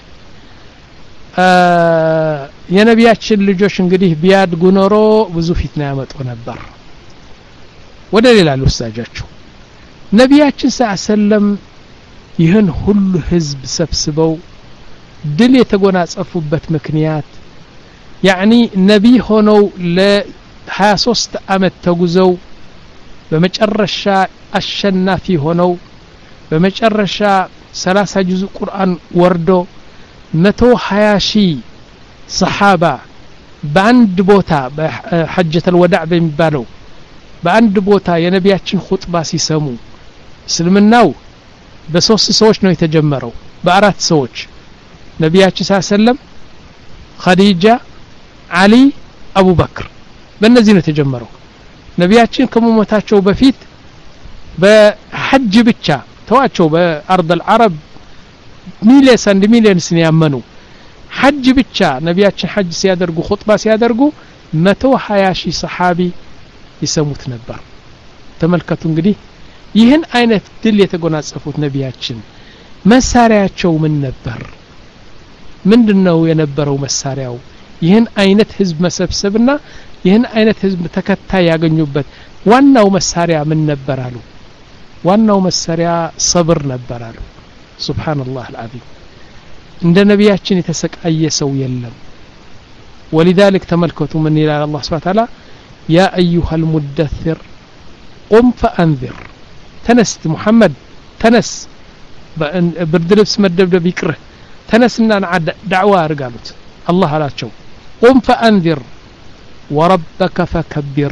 የነቢያችን ልጆች እንግዲህ ቢያድጉ ኖሮ ብዙ ፊትና ያመጡ ነበር ወደ ሌላ ልወስዳችሁ ነቢያችን ሰለላሁ ይህን ሁሉ ህዝብ ሰብስበው ድል የተጎናጸፉበት ምክንያት يعني ነብይ ሆነው ለ23 አመት ተጉዘው በመጨረሻ አሸናፊ ሆነው በመጨረሻ ሰላሳ ጁዝ ቁርአን ወርዶ መቶ ሀያ ሺህ ሰሃባ በአንድ ቦታ በሐጀተል ወዳዕ በሚባለው በአንድ ቦታ የነቢያችን ኹጥባ ሲሰሙ እስልምናው በሶስት ሰዎች ነው የተጀመረው በአራት ሰዎች ነቢያችን ሰለላሁ ኸዲጃ አሊ አቡበክር በእነዚህ ነው የተጀመረው ነቢያችን ከመሞታቸው በፊት በሐጅ ብቻ ተዋቸው በአርድ العرب ሚሊየንስ አንድ ሚሊየንስ ነው ያመኑ ሐጅ ብቻ ነቢያችን ሐጅ ሲያደርጉ ኹጥባ ሲያደርጉ መቶ ሀያ ሺህ ሰሃቢ ይሰሙት ነበር ተመልከቱ እንግዲህ ይህን አይነት ድል የተጎናጸፉት ነቢያችን መሳሪያቸው ምን ነበር ምንድነው የነበረው መሳሪያው ይህን አይነት ህዝብ መሰብሰብና ይህን አይነት ህዝብ ተከታይ ያገኙበት ዋናው መሳሪያ ምን ነበር አሉ ዋናው መሳሪያ ሰብር ነበር አሉ ሱብሃንአላህ العظيم እንደ ነቢያችን የተሰቃየ ሰው የለም ولذلك ተመልከቱ ምን ይላል አላህ Subhanahu Wa Ta'ala يا ايها المدثر قم فانذر ተነስ ሙሐመድ ተነስ ብርድ ልብስ መደብደብ ይቅርህ ተነስና ዳዕዋ አርጋሉት አላህ አላቸው قم فانذر وربك فكبر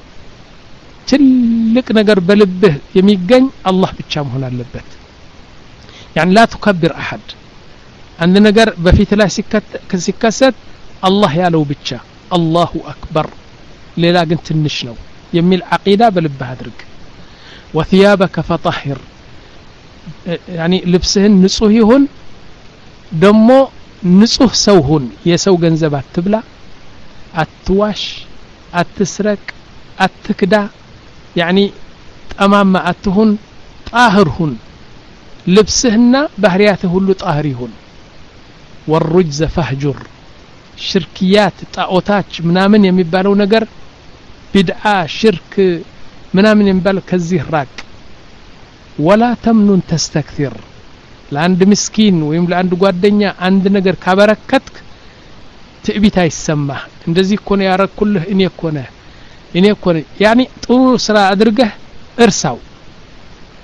ትልቅ ነገር በልብህ የሚገኝ አላህ ብቻ መሆን አለበት يعني لا تكبر احد አንድ ነገር በፊት ላይ ሲከሰት አላህ ያለው ብቻ አላሁ አክበር ሌላ ግን ትንሽ ነው የሚል አቂዳ በልብህ አድርግ وثيابك فطهر يعني ልብስህን ንጹህ ይሁን ደሞ ንጹህ ሰው ሁን የሰው ገንዘብ አትብላ አትዋሽ አትስረቅ አትክዳ يعني ጠማማ አትሁን ጣህር ሁን ልብስህና ባህሪያትህ ሁሉ ጣህር ይሁን والرجز فهجر ሽርክያት ጣዖታች ምናምን የሚባለው ነገር ቢድዓ ሽርክ ምናምን የሚባለው ከዚህ ራቅ ولا تمنن تستكثر ለአንድ ምስኪን ወይም ለአንድ ጓደኛ አንድ ነገር ካበረከትክ ትዕቢት አይሰማህ እንደዚህ እኮ ነው ያረኩልህ እኔ እኮ ነህ እኔ እኮ ነኝ يعني ጥሩ ስራ አድርገህ እርሳው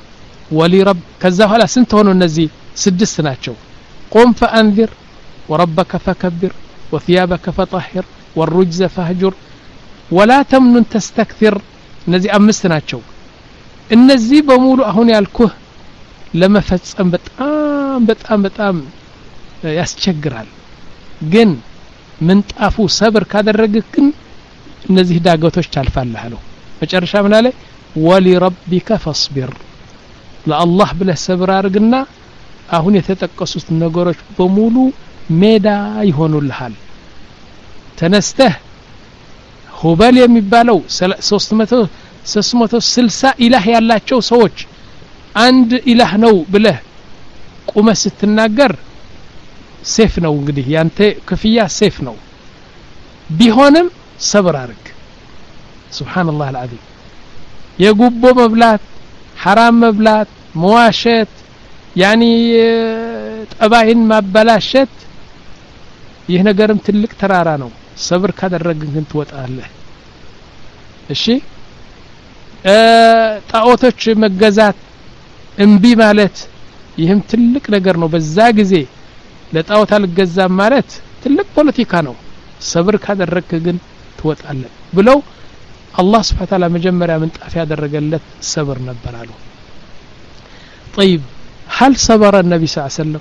ولرب ከዛ በኋላ ስንት ሆኖ እነዚህ ስድስት ናቸው قم فأنذر وربك فكبر وثيابك فطهر والرجز فاهجر ولا تمنن تستكثر እነዚህ አምስት ናቸው እነዚህ በሙሉ አሁን ያልኩህ ለመፈጸም በጣም በጣም በጣም ያስቸግራል ግን ምንጣፉ ሰብር ካደረግክን እነዚህ ዳገቶች ታልፋለህ አለው መጨረሻ ምን አለ ወሊረቢከ ፈስቢር ለአላህ ብለህ ሰብር አድርግና አሁን የተጠቀሱት ነገሮች በሙሉ ሜዳ ይሆኑልሃል ተነስተህ ሁበል የሚባለው ሶስት መቶ ስልሳ ኢላህ ያላቸው ሰዎች አንድ ኢላህ ነው ብለህ ቁመህ ስትናገር ሴፍ ነው እንግዲህ ያንተ ክፍያ ሴፍ ነው ቢሆንም ሰብር አድርግ ሱብሃንአላህ አልዓዚም የጉቦ መብላት حرام መብላት መዋሸት ያኒ ጠባይን ማበላሸት ይህ ነገርም ትልቅ ተራራ ነው ሰብር ካደረግን ግን ትወጣለህ እሺ ጣዖቶች መገዛት እንቢ ማለት ይህም ትልቅ ነገር ነው በዛ ጊዜ ለጣዖት አልገዛም ማለት ትልቅ ፖለቲካ ነው ሰብር ካደረግክ ግን ትወጣለህ ብለው አላህ Subhanahu Wa Ta'ala መጀመሪያ ምንጣፍ ያደረገለት ሰብር ነበር አሉ طيب هل صبر النبي صلى الله عليه وسلم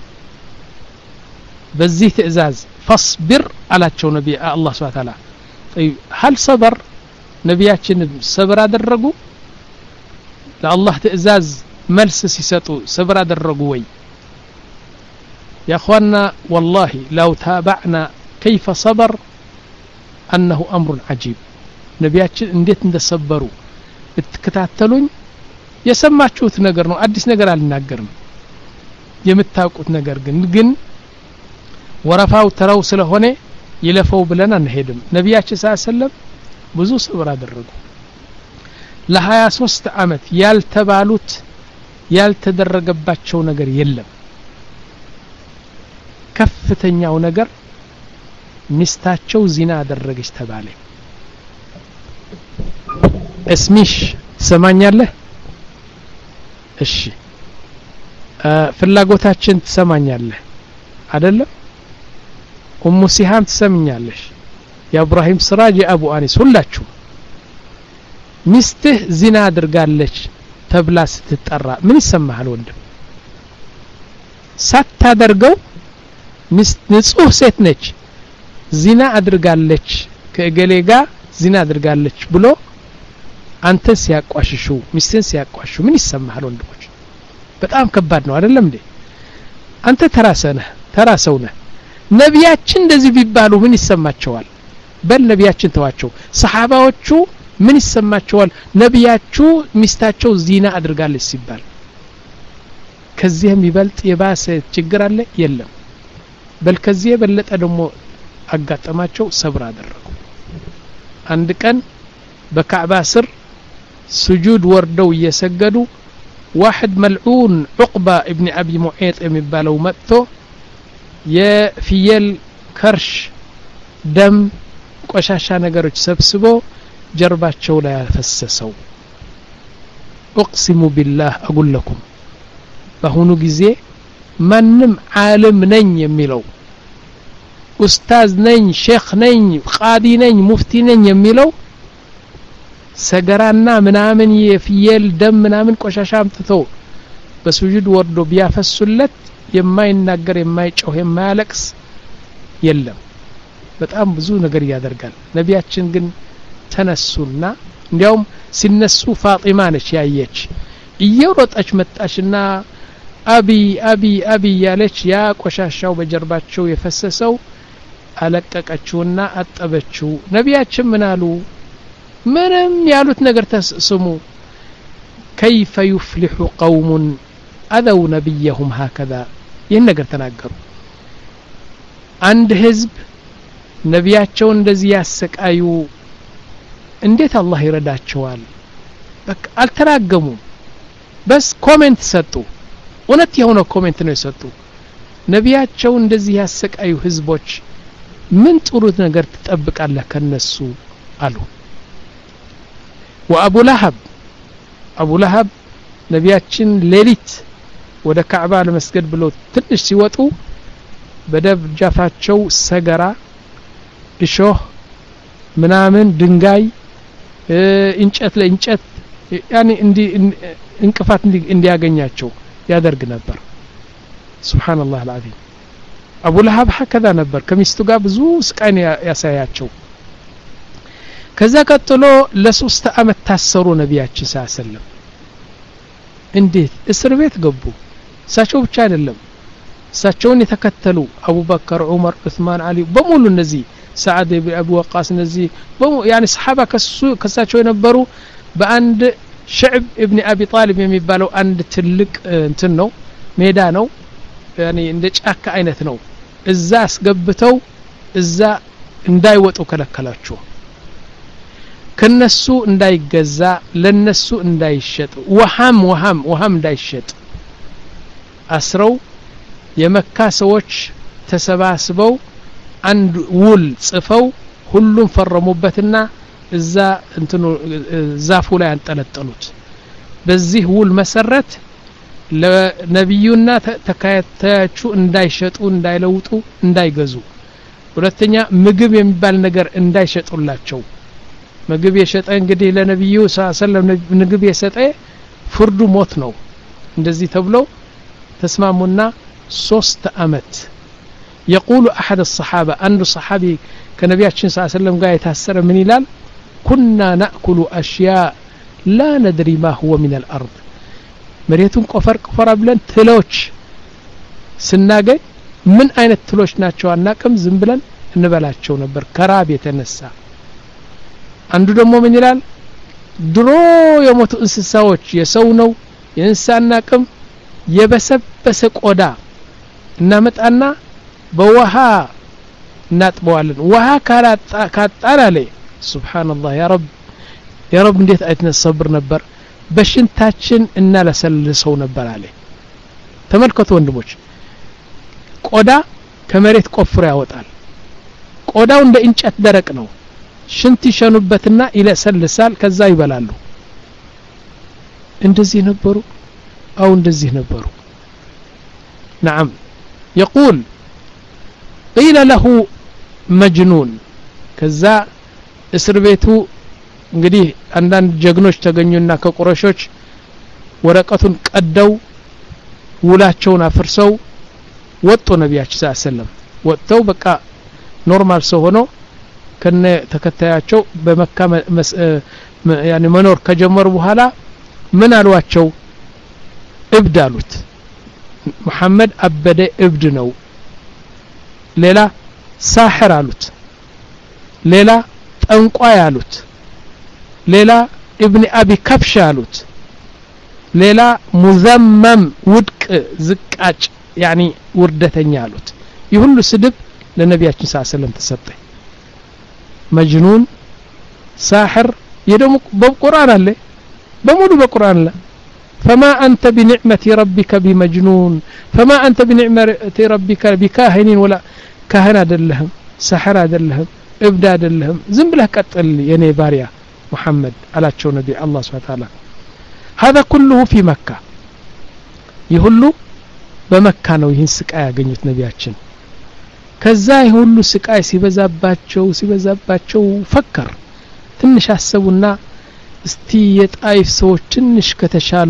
በዚህ ትዕዛዝ فاصبر አላቸው ነብይ አላህ Subhanahu Wa Ta'ala طيب هل صبر ነብያችን ሰብር አደረጉ ለአላህ ትዕዛዝ መልስ ሲሰጡ ሰብር አደረጉ ወይ يا اخوانا والله لو تابعنا كيف صبر انه امر عجيب ነብያችን እንዴት እንደሰበሩ እትከታተሉኝ የሰማችሁት ነገር ነው አዲስ ነገር አልናገርም የምታውቁት ነገር ግን ግን ወራፋው ተራው ስለሆነ ይለፈው ብለን አንሄድም ነብያችን ሰለላሁ ብዙ ሰብር አደረጉ ለ23 አመት ያልተባሉት ያልተደረገባቸው ነገር የለም ከፍተኛው ነገር ሚስታቸው ዚና አደረገች ተባለ እስሚሽ ትሰማኛለህ እሺ ፍላጎታችን ትሰማኛለህ አይደለም ኡሙ ሲሃም ትሰምኛለሽ ያ ኢብራሂም ስራጅ አቡ አኒስ ሁላችሁ ሚስትህ ዚና አድርጋለች ተብላ ስትጠራ ምን ይሰማሃል ወንድም ሳታደርገው ሚስት ንጹህ ሴት ነች ዚና አድርጋለች ከገሌጋ ዚና አድርጋለች ብሎ አንተ ሲያቋሽሹ ሚስትን ሲያቋሽሹ ምን ይሰማሃል ወንድሞች በጣም ከባድ ነው አይደለም እንዴ አንተ ተራሰነህ ተራሰውነህ ነብያችን እንደዚህ ቢባሉ ምን ይሰማቸዋል በል ነብያችን ተዋቸው ሰሃባዎቹ ምን ይሰማቸዋል ነብያችሁ ሚስታቸው ዚና አድርጋለች ሲባል ከዚህ የሚበልጥ የባሰ ችግር አለ የለም በል ከዚህ የበለጠ ደግሞ አጋጠማቸው ሰብር አደረጉ አንድ ቀን በካዕባ ስር ስጁድ ወርደው እየሰገዱ واحد ملعون عقبة ابن أبي معيط የሚባለው መጥቶ የፍየል ከርሽ ደም ቆሻሻ ነገሮች ሰብስቦ ጀርባቸው ላይ ያፈሰሰው اقسم بالله اقول لكم በአሁኑ ጊዜ ማንም ዓለም ነኝ የሚለው ኡስታዝ ነኝ ሼክ ነኝ ቃዲ ነኝ ሙፍቲ ነኝ የሚለው ሰገራና ምናምን የፍየል ደም ምናምን ቆሻሻ አምጥቶ በሱጁድ ወርዶ ቢያፈሱለት የማይናገር የማይጮህ የማያለቅስ የለም በጣም ብዙ ነገር ያደርጋል ነብያችን ግን ተነሱና እንዲያውም ሲነሱ ፋጢማ ነች ያየች እየሮጠች መጣችና አቢ አቢ አቢ ያለች ያ ቆሻሻው በጀርባቸው የፈሰሰው አለቀቀችውና አጠበችው ነብያችን ምን አሉ ምንም ያሉት ነገር ተስሙ كيف يفلح قوم أذوا نبيهم هكذا ይህን ነገር ተናገሩ አንድ ህዝብ ነብያቸው እንደዚህ ያሰቃዩ እንዴት አላህ ይረዳቸዋል በቃ አልተራገሙ በስ ኮሜንት ሰጡ እውነት የሆነ ኮሜንት ነው የሰጡ ነብያቸው እንደዚህ ያሰቃዩ ህዝቦች ምን ጥሩ ነገር ተጠብቃለህ ከነሱ አሉ وابو لهب ابو لهب ነቢያችን ሌሊት ወደ ካዕባ ለመስገድ ብለው ትንሽ ሲወጡ በደጃፋቸው ሰገራ እሾህ ምናምን ድንጋይ እንጨት ለእንጨት ያኒ እንዲ እንቅፋት እንዲያገኛቸው ያደርግ ነበር ሱብሃንአላህ አልዓዚም አቡ ለሃብ هكذا ነበር ከሚስቱ ጋር ብዙ ስቃይ ያሳያቸው ከዛ ቀጥሎ ለሶስት አመት ታሰሩ ነቢያችን ሰለላሁ እንዴት እስር ቤት ገቡ እሳቸው ብቻ አይደለም እሳቸውን የተከተሉ አቡበከር ዑመር ዑስማን አሊ በሙሉ እነዚህ ሰዓድ ኢብኑ አቢ ወቃስ እነዚህ በሙሉ ያኒ ሰሃባ ከሱ ከሳቸው የነበሩ በአንድ شعب ابن ابي طالب የሚባለው አንድ ትልቅ እንትን ነው ሜዳ ነው ያኒ እንደ ጫካ አይነት ነው እዛ አስገብተው እዛ እንዳይወጡ ከለከላቸው ከነሱ እንዳይገዛ ለነሱ እንዳይሸጥ ወሃም ወሃም ወሃም እንዳይሸጥ አስረው የመካ ሰዎች ተሰባስበው አንድ ውል ጽፈው ሁሉም ፈረሙበትና እዛ እንትኑ ዛፉ ላይ አንጠለጠሉት በዚህ ውል መሰረት ለነብዩና ተከታዮቹ እንዳይሸጡ እንዳይለውጡ እንዳይገዙ ሁለተኛ ምግብ የሚባል ነገር እንዳይሸጡላቸው ምግብ የሸጠ እንግዲህ ለነብዩ ሰለላሁ ምግብ የሰጠ ፍርዱ ሞት ነው እንደዚህ ተብሎ ተስማሙና ሶስት አመት يقول احد الصحابه አንዱ صحابي ከነቢያችን ሰለላሁ ዐለይሂ ወሰለም ጋር የታሰረ ምን ይላል كنا ناكل اشياء لا ندري ما هو من الارض መሬቱን ቆፈር ቆፈር ብለን ትሎች ስናገኝ ምን አይነት ትሎች ናቸው አናቀም ዝም ብለን እንበላቸው ነበር ከራብ የተነሳ አንዱ ደግሞ ምን ይላል ድሮ የሞቱ እንስሳዎች የሰው ነው የእንስሳና ቅም የበሰበሰ ቆዳ እናመጣና በውሃ እናጥበዋለን ውሃ ካላጣ ካጣን አለ ሱብሃንአላህ ያ ረብ ያ ረብ እንዴት አይተነ ሰብር ነበር በሽንታችን እና ለሰልሰው ነበር አለ ተመልከቱ ወንድሞች ቆዳ ከመሬት ቆፍሮ ያወጣል ቆዳው እንደ እንጨት ደረቅ ነው ሽንት ይሸኑበትና ይለሰልሳል ከዛ ይበላሉ እንደዚህ ነበሩ አው እንደዚህ ነበሩ نعم يقول قيل له مجنون ከዛ እስር ቤቱ እንግዲህ አንዳንድ ጀግኖች ተገኙና ከቁረሾች ወረቀቱን ቀደው ውላቸውን አፍርሰው ወጡ ነብያችን ሰለላሁ ዐለይሂ ወሰለም ወጥተው በቃ ኖርማል ሰው ሆኖ ከነ ተከታያቸው በመካ ያኒ መኖር ከጀመሩ በኋላ ምን አሏቸው እብድ አሉት መሐመድ አበደ እብድ ነው ሌላ ሳህር አሉት ሌላ ጠንቋይ አሉት ሌላ ኢብኑ አቢ ከብሽ አሉት ሌላ ሙዘመም ውድቅ ዝቃጭ ያኒ ውርደተኛ አሉት ይሁሉ ስድብ ለነብያችን ሰለላሁ ዐለይሂ ወሰለም ተሰጠ مجنون ساحر يدوم بالقرآن الله بمود بالقرآن الله فما أنت بنعمة ربك بمجنون فما أنت بنعمة ربك بكاهن ولا كاهن أدلهم ساحر أدلهم إبداء أدلهم زنب له قتل يني باريا محمد على شو نبي الله سبحانه وتعالى هذا كله في مكة يهلو بمكة ويهنسك آية قنيت نبياتشن ከዛ ሁሉ ስቃይ ሲበዛባቸው ሲበዛባቸው ፈከር ትንሽ አሰቡና እስቲ የጣይፍ ሰዎች ትንሽ ከተሻሉ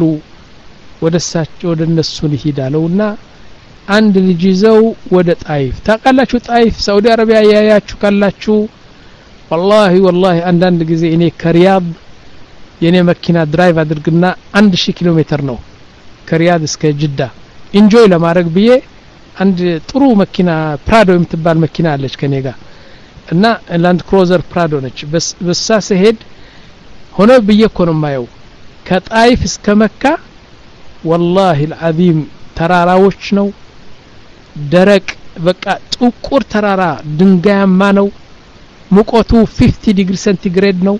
ወደሳቸው ወደነሱ ሊሄዳለውና አንድ ልጅ ይዘው ወደ ጣይፍ ታቃላችሁ ጣይፍ ሳውዲ አረቢያ ያያችሁ ካላችሁ والله والله አንዳንድ ጊዜ እኔ ከሪያድ የኔ መኪና ድራይቭ አድርግና አንድ ሺህ ኪሎ ሜትር ነው ከሪያድ እስከ ጅዳ ኢንጆይ ለማድረግ ብዬ አንድ ጥሩ መኪና ፕራዶ የምትባል መኪና አለች ከኔ ጋር እና ላንድ ክሩዘር ፕራዶ ነች በስ በሳ ሲሄድ ሆነ በየኮ ነው ማየው ከጣይፍ እስከ መካ والله العظيم ተራራዎች ነው ደረቅ በቃ ጥቁር ተራራ ድንጋያማ ነው ሙቀቱ ፊፍቲ ዲግሪ ሴንቲግሬድ ነው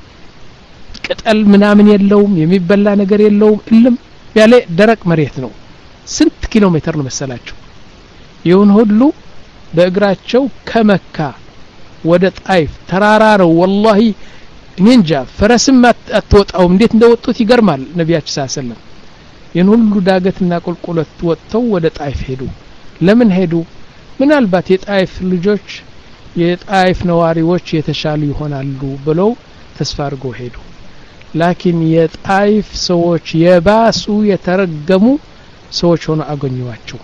ቅጠል ምናምን የለውም የሚበላ ነገር የለውም እልም ያለ ደረቅ መሬት ነው ስንት ኪሎ ሜትር ነው መሰላችሁ ይሁን ሁሉ በእግራቸው ከመካ ወደ ጣይፍ ተራራ ነው والله ኒንጃ ፈረስም አትወጣው እንዴት እንደወጡት ይገርማል ነብያችን ሰለላሁ ዐለይሂ ወሰለም የሁሉ ዳገትና ቁልቁለት ወጥተው ወደ ጣይፍ ሄዱ ለምን ሄዱ ምናልባት የጣይፍ ልጆች የጣይፍ ነዋሪዎች የተሻሉ ይሆናሉ ብለው ተስፋ አድርገው ሄዱ ላኪን የጣይፍ ሰዎች የባሱ የተረገሙ ሰዎች ሆነው አገኙዋቸው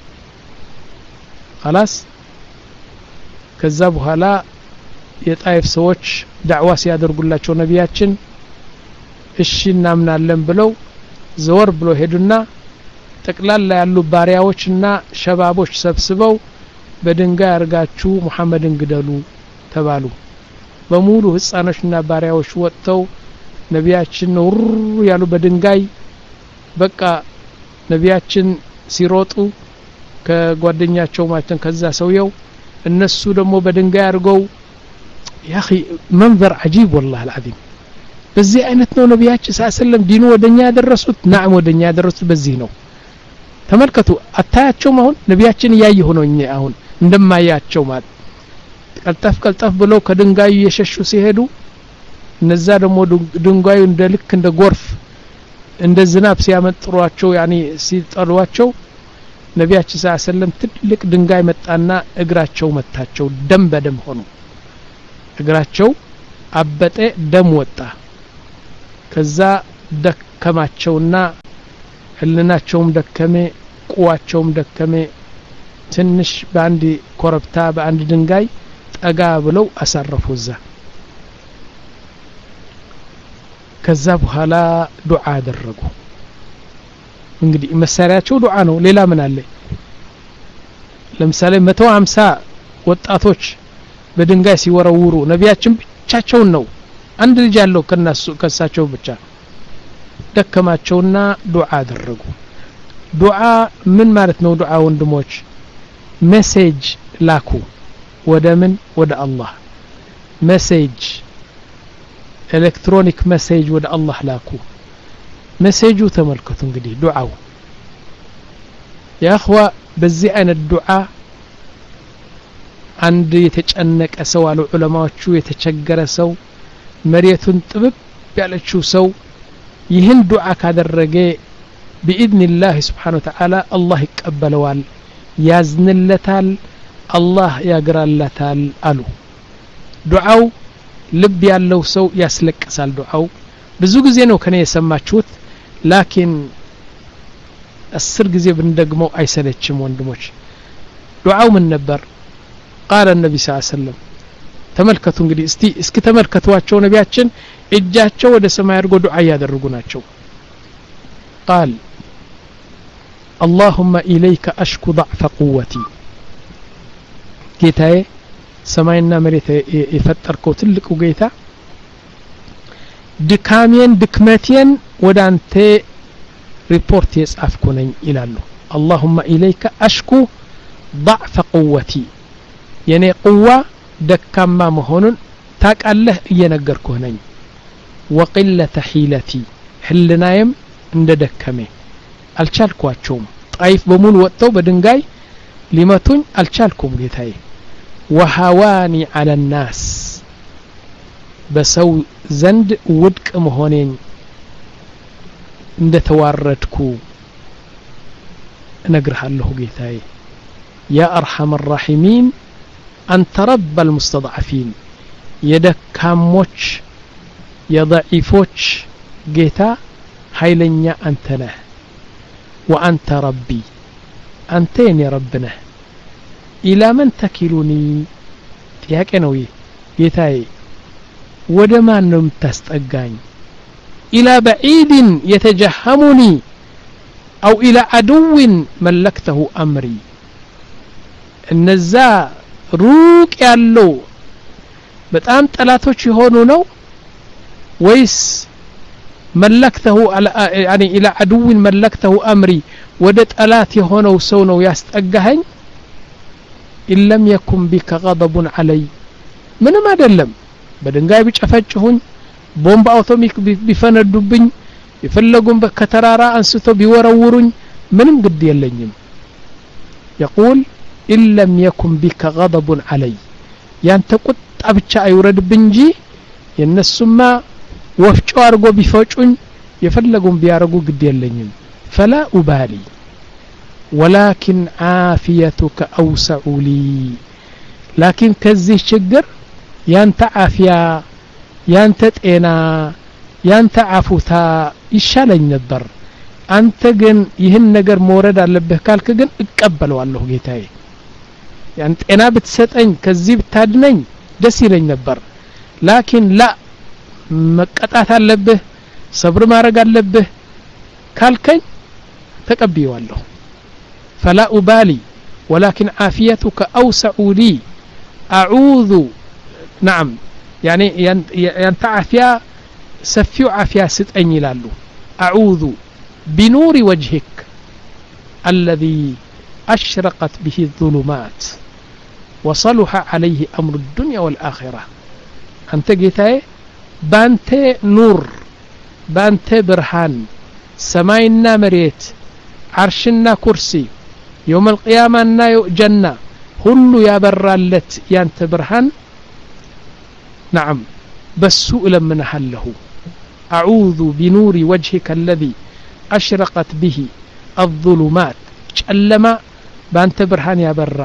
خلاص ከዛ በኋላ የጣይፍ ሰዎች ዳዕዋ ሲያደርጉላቸው ነቢያችን እሺ እናምናለን ብለው ዘወር ብሎ ሄዱና ጠቅላላ ያሉ ባሪያዎችና ሸባቦች ሰብስበው በድንጋይ አርጋችሁ መሐመድን ግደሉ ተባሉ በሙሉ ህፃኖችና ባሪያዎች ወጥተው ነቢያችን ነው ያሉ በድንጋይ በቃ ነቢያችን ሲሮጡ ከጓደኛቸው ማለትን ከዛ ሰውየው እነሱ ደግሞ በድንጋይ አርገው يا اخي منظر عجيب والله العظيم በዚህ አይነት ነው ነቢያችን ሰለላሁ ዲኑ ወደኛ ያደረሱት ናም ወደኛ ያደረሱት በዚህ ነው ተመልከቱ አታያቸው አሁን ነቢያችን ያየ ሆኖኝ አሁን እንደማያቸው ማለት ቀልጠፍ ቀልጠፍ ብለው ከድንጋዩ የሸሹ ሲሄዱ እነዛ ደግሞ ድንጋዩ እንደ ልክ እንደ ጎርፍ እንደ ዝናብ ሲያመጥሯቸው ያኒ ሲጠሏቸው ነቢያችን ሰለላሁ ትልቅ ድንጋይ መጣና እግራቸው መታቸው ደም በደም ሆኑ እግራቸው አበጠ ደም ወጣ ከዛ ደከማቸውና ህልናቸውም ደከመ ቁዋቸውም ደከመ ትንሽ በአንድ ኮረብታ በአንድ ድንጋይ ጠጋ ብለው አሳረፉዛ ከዛ በኋላ ዱዓ አደረጉ እንግዲህ መሳሪያቸው ዱዓ ነው ሌላ ምን አለ ለምሳሌ መቶ ሃምሳ ወጣቶች በድንጋይ ሲወረውሩ ነቢያችን ብቻቸውን ነው አንድ ልጅ ያለው ከነሱ ከሳቸው ብቻ ደከማቸውና ዱዓ አደረጉ ዱዓ ምን ማለት ነው ዱዓ ወንድሞች ሜሴጅ ላኩ ወደ ምን ወደ አላህ ሜሴጅ ኤሌክትሮኒክ ሜሴጅ ወደ አላህ ላኩ ሜሴጁ ተመልከቱ እንግዲህ ዱዓው ያ اخوا በዚህ አይነት ዱዓ አንድ የተጨነቀ ሰው አሉ ዑለማዎቹ የተቸገረ ሰው መሬቱን ጥብብ ያለችው ሰው ይህን ዱዓ ካደረገ بإذن الله سبحانه وتعالى الله ይቀበለዋል ያዝንለታል አላህ ያግራለታል አሉ ዱዓው ልብ ያለው ሰው ያስለቅሳል ዱዓው ብዙ ጊዜ ነው ከኔ የሰማችሁት ላኪን አስር ጊዜ ብንደግመው አይሰለችም ወንድሞች ዱዓው ምን ነበር قال النبي صلى الله عليه وسلم ተመልከቱ እንግዲህ እስቲ እስኪ ተመልከቷቸው ነቢያችን እጃቸው ወደ ሰማይ አድርጎ ዱዓ ያደርጉ ናቸው قال اللهم إليك أشكو ضعف قوتي ጌታዬ ሰማይና መሬት የፈጠርከው ትልቁ ጌታ ድካሜን ድክመቴን ወደ አንተ ሪፖርት የጻፍኩ ነኝ ይላሉ اللهم إليك أشكو ضعف قوتي የኔ ቁዋ ደካማ መሆኑን ታቃለህ እየነገርኩህ ነኝ وقلة حيلتي ህልናዬም እንደደከመ አልቻልኳቸውም ጣይፍ በሙሉ ወጥተው በድንጋይ ሊመቱኝ አልቻልኩም ጌታዬ وهواني على الناس በሰው ዘንድ ውድቅ መሆኔን እንደተዋረድኩ እነግርሃለሁ ጌታዬ يا أرحم الراحمين أنت رب المستضعفين يدكاموش يضعيفوش ጌታ ኃይለኛ አንተ ነህ وأنت ربي أنت يا ربنا إلى من تكلني ጥያቄ ነው ጌታዬ ወደ ማን ነው የምታስጠጋኝ إلى بعيد يتجهمني أو إلى عدو ملكته أمري እነዛ ሩቅ ያለው በጣም ጠላቶች የሆኑ ነው ወይስ ملكته يعني الى عدو ملكته امري وده طلات የሆነው ሰው ነው ያስጠጋኸኝ ان لم يكن بك غضب علي ምንም አይደለም በድንጋይ ቢጨፈጭሁኝ ቦምብ አውቶሚክ ቢፈነዱብኝ ይፈለጉም በከተራራ አንስቶ ቢወረውሩኝ ምንም ግድ የለኝም يقول ان لم يكن بك غضب علي ያንተ ቁጣ ብቻ አይወረድብኝ እንጂ የነሱማ ወፍጮ አርጎ ቢፈጩኝ የፈለጉም ቢያረጉ ግድ የለኝም فلا أبالي ولكن عافيتك أوسع لي لكن كزي شجر يانت عافية يانت تئنا يانت عفوتا يشالኝ ነበር አንተ ግን ይህን ነገር መውረድ አለብህ ካልክ ግን እቀበለዋለሁ ጌታዬ ያን ጤና ብትሰጠኝ ከዚህ ብታድነኝ ደስ ይለኝ ነበር ላኪን ላ መቀጣት አለብህ ሰብር ማድረግ አለብህ ካልከኝ ተቀበየዋለሁ فلا أبالي ولكن عافيتك أوسع لي أعوذ نعم يعني ينت عافية سفيو عافية ستأني لالو أعوذ بنور وجهك الذي أشرقت به الظلمات وصلح عليه أمر الدنيا والآخرة أنت قيتاي بانت نور بانت برهان سماينا مريت عرشنا كرسي يوم القيامة جنة كل يا برالت يانت برهان نعم بسوء لمن حله أعوذ بنور وجهك الذي أشرقت به الظلمات جلما بانت برهان يا برا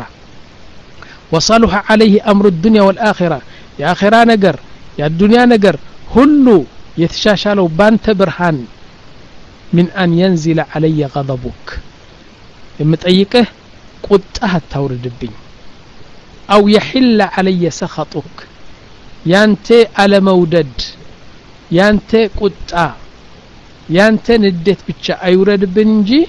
وصلح عليه أمر الدنيا والآخرة يا آخرة نجر يا الدنيا نجر كله يتشاشلوا بانت برهان من أن ينزل علي غضبك يمتأيكه قطعها تورد الدين أو يحل علي سخطك يانتي على مودد يانتي قطع يانتي نديت بتشا أيورد بنجي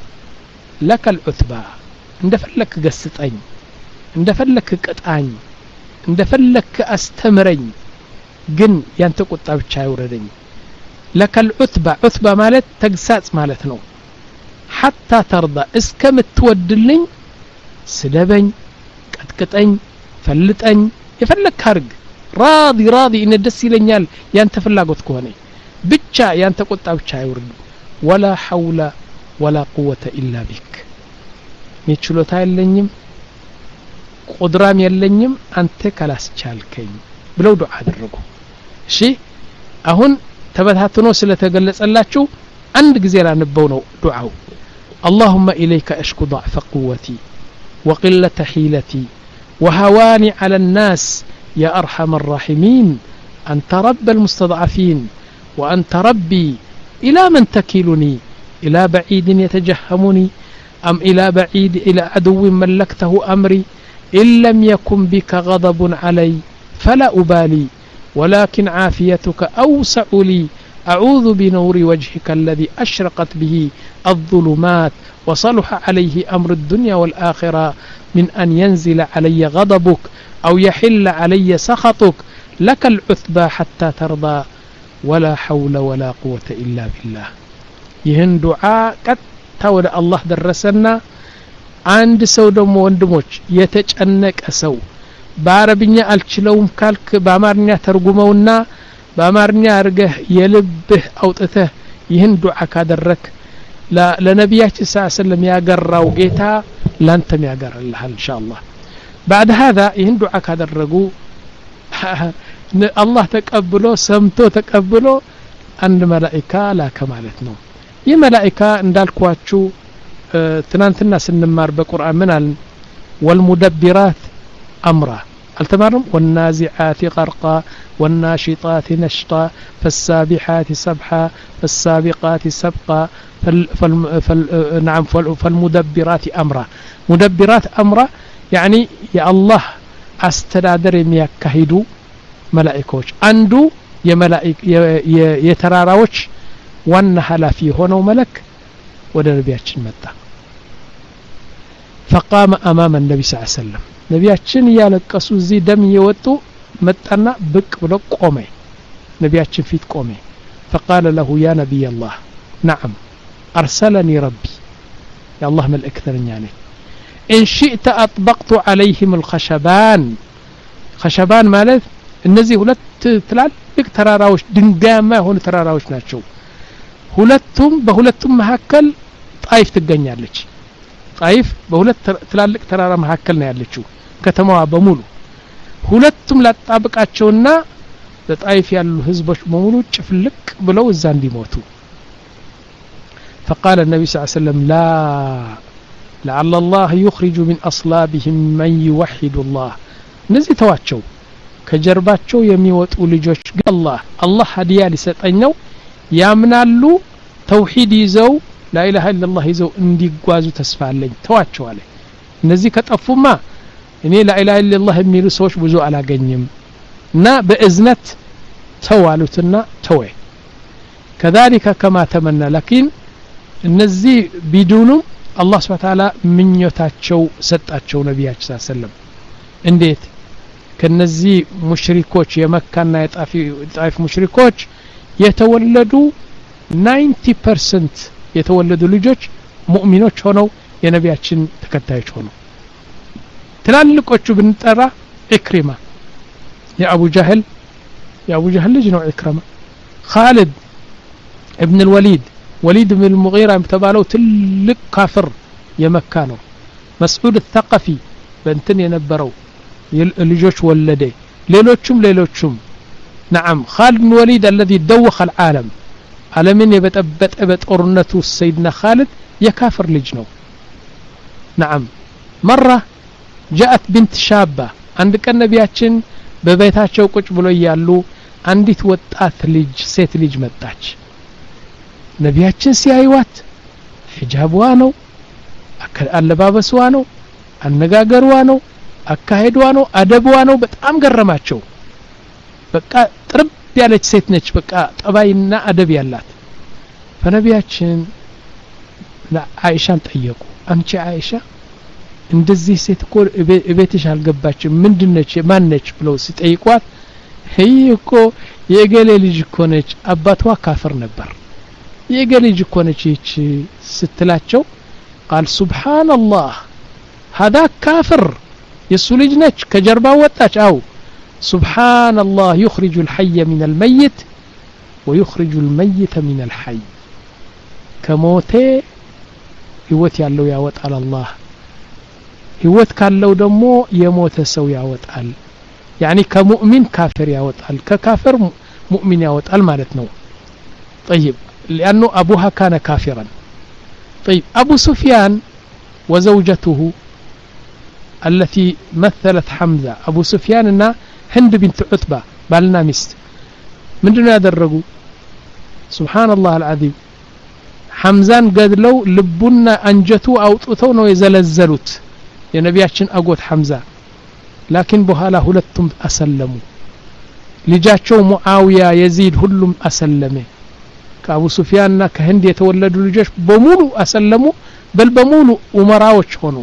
لك العثبة اندفلك قصتين اندفلك قطعين اندفلك أستمرين جن يانتي قطع بتشا أيوردين لك العثبة عثبة مالت تقسات مالتنو حتى ترضى اسكم تودلين سدبين قطقطين فلطين يفلك هرج راضي راضي ان دس يلኛል ያንተ ፍላጎት ከሆነ ብቻ ያንተ ቁጣ ብቻ አይወርድ ولا حول ولا قوة إلا بك ሚችሎታ የለኝም ቁድራም የለኝም አንተ ካላስቻልከኝ ብለው ዱዓ አደረጉ እሺ አሁን ተበታትኖ ስለተገለጸላችሁ አንድ ጊዜ ላንበው ነው ዱዓው اللهم إليك أشكو ضعف قوتي وقلة حيلتي وهواني على الناس يا أرحم الراحمين أنت رب المستضعفين وأنت ربي إلى من تكلني إلى بعيد يتجهمني أم إلى بعيد إلى عدو ملكته أمري إن لم يكن بك غضب علي فلا أبالي ولكن عافيتك أوسع لي أعوذ بنور وجهك الذي أشرقت به الظلمات وصلح عليه أمر الدنيا والآخرة من أن ينزل علي غضبك أو يحل علي سخطك لك العثبى حتى ترضى ولا حول ولا قوة إلا بالله يهن دعاء قد تود الله درسنا عند سودم وندموش يتجنك أسو بعربية الشلوم كالك بأمارنيا ترجمونا بأمارنيا أرجه يلبه أو تته يهن دعاء كادرك لا لنبيات صلى الله عليه وسلم يا جرا وجيتها لا أنت يا جرا الله إن شاء الله بعد هذا يهن دعاء كادرجو الله تقبله سمتو تقبله عند ملائكة لا كمالتنا يا ملائكة ندالكواتشو اه تنانتنا سنمار بقرآن منال والمدبرات أمره التمرم والنازعات غرقا والناشطات نشطا فالسابحات سبحا فالسابقات سبقا فال فال فال نعم فالمدبرات أمره مدبرات أمره يعني يا الله استدادر يميكهدو ملائكوش عنده يا ملائك يتراراوش وانها في هنا ملك ودربياتشن متى فقام أمام النبي صلى الله عليه وسلم نبياتشن يالقسو زي دم يوتو متنا بك بلو قومي نبياتشن فيت قومي فقال له يا نبي الله نعم أرسلني ربي يا الله ملئكتر يعني إن شئت أطبقت عليهم الخشبان خشبان مالت النزي هلت تلالك تراراوش دنقاما هون تراراوش ناتشو هلتهم بهلتهم مهكل طايف تقنيالك طايف بهلت تلالك ترارا مهكلنا يالكشو كتموا بمولو هلتهم لا تطابقاتشونا طايف يالو حزبوش بمولو تشفلك بلو الزان دي موتو فقال النبي صلى الله عليه وسلم لا لعل الله يخرج من أصلابهم من يوحد الله نزي تواتشو كجرباتشو يميوت ولجوش الله الله هديا لسطنيو يامنالو توحيد يزو لا إله إلا الله يزو اندي قوازو تسفالين تواتشو عليه نزي كتأفوما إني لا إله إلا الله يميلو سوش بزو على قنيم نا بإذنت توالوتنا توي كذلك كما تمنى لكن نزي بدونهم الله سبحانه وتعالى من يتاتشو ستاتشو نبياتش صلى الله عليه وسلم انديت كنزي مشركوش يمكننا يطائف مشركوش يتولدوا ninety percent يتولدوا لجوج مؤمنوش هونو ينبياتشن تكتايش هونو تلالكوش بنترى إكرمة يا أبو جهل يا أبو جهل لجنو إكرمة خالد ابن الوليد وليد بن المغيرة يتبالو تلك كافر يمكانو مسعود الثقفي بنتن ينبرو لجوش ولدي ليلوچم ليلوچم نعم خالد بن الوليد الذي دوخ العالم على من يبتبت ابت قرنته سيدنا خالد يكافر لجنو نعم مرة جاءت بنت شابة عندك النبياتشن ببيتاتشو ቁጭ ብሎ ያሉ አንዲት ወጣት ልጅ ሴት ልጅ መጣች ነቢያችን ሲያዩዋት ሒጃብዋ ነው አለባበስዋ ነው አነጋገርዋ ነው አካሄድዋ ነው አደብዋ ነው በጣም ገረማቸው በቃ ጥርብ ያለች ሴት ነች በቃ ጠባይና አደብ ያላት ፈነቢያችን ለአይሻን ጠየቁ አንቺ አይሻ እንደዚህ ሴት እኮ እቤትሽ አልገባችም ምንድነች ማነች ብለው ሲጠይቋት ይሄ እኮ የገሌ ልጅ እኮ ነች አባቷ ካፍር ነበር የገሌ ልጅ እኮ ነች እቺ ስትላቸው قال سبحان الله هذا كافر የሱ ልጅ ነች ከጀርባ ወጣች አው سبحان الله يخرج الحي من الميت ويخرج الميت من الحي ከሞቴ ህይወት ያለው ያወጣል الله ህይወት ካለው ደግሞ የሞተ ሰው ያወጣል يعني كمؤمن كافر ያወጣል ከካፍር مؤمن ያወጣል ማለት ነው طيب لانه ابوها كان كافرا طيب ابو سفيان وزوجته التي مثلت حمزة ابو سفيان እና هند بنت عتبة بالنا مست ምንድነው ያደረጉ سبحان الله العظيم حمزان ገድለው ልቡና አንጀቱ አውጥተው ነው የዘለዘሉት የነቢያችን አጎት حمزة لكن በኋላ ሁለቱም አሰለሙ ልጃቸው ሙአዊያ የዚድ ሁሉም አሰለመ ከአቡ ሱፊያንና ከህንድ የተወለዱ ልጆች በሙሉ አሰለሙ በል በሙሉ ኡመራዎች ሆኑ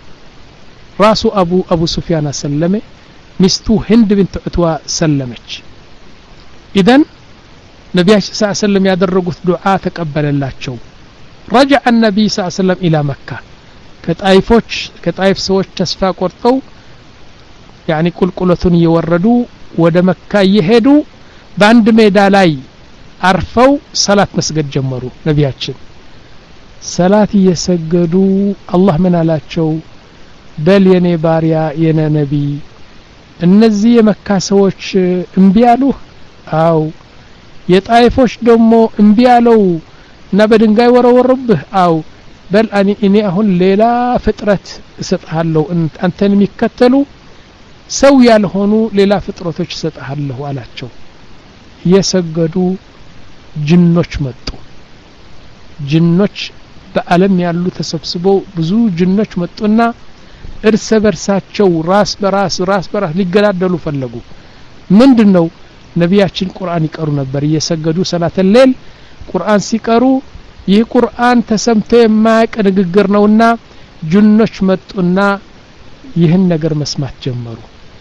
ራሱ አቡ አቡ ሱፊያን አሰለመ ሚስቱ ህንድ بنت عتبة ሰለመች ኢደን ነቢያችን ሰለላሁ ዐለይሂ ወሰለም ያደረጉት ዱዓ ተቀበለላቸው رجع النبي صلى الله عليه وسلم الى مكة ከጣይፎች ከጣይፍ ሰዎች ተስፋ ቆርጠው يعني ቁልቁለቱን እየወረዱ ወደ መካ እየሄዱ በአንድ ሜዳ ላይ አርፈው ሰላት መስገድ ጀመሩ ነቢያችን ሰላት እየሰገዱ አላህ ምን አላቸው በል የኔ ባሪያ የኔ ነቢ እነዚህ የመካ ሰዎች እምቢ አሉ አው የጣይፎች ደግሞ እምቢ አለው እና በድንጋይ ወረወሩብህ አው በል እኔ እኔ አሁን ሌላ ፍጥረት እሰጥሃለሁ አንተን የሚከተሉ ሰው ያልሆኑ ሌላ ፍጥረቶች እሰጥሃለሁ አላቸው የሰገዱ ጅኖች መጡ ጅኖች በአለም ያሉ ተሰብስበው ብዙ ጅኖች መጡና እርስ በርሳቸው ራስ በራስ ራስ በራስ ሊገዳደሉ ፈለጉ ምንድነው ነቢያችን ቁርአን ይቀሩ ነበር እየሰገዱ ሰላተ ሌል ቁርአን ሲቀሩ ይህ ቁርአን ተሰምቶ የማያውቅ ንግግር ነውና ጅኖች መጡና ይህን ነገር መስማት ጀመሩ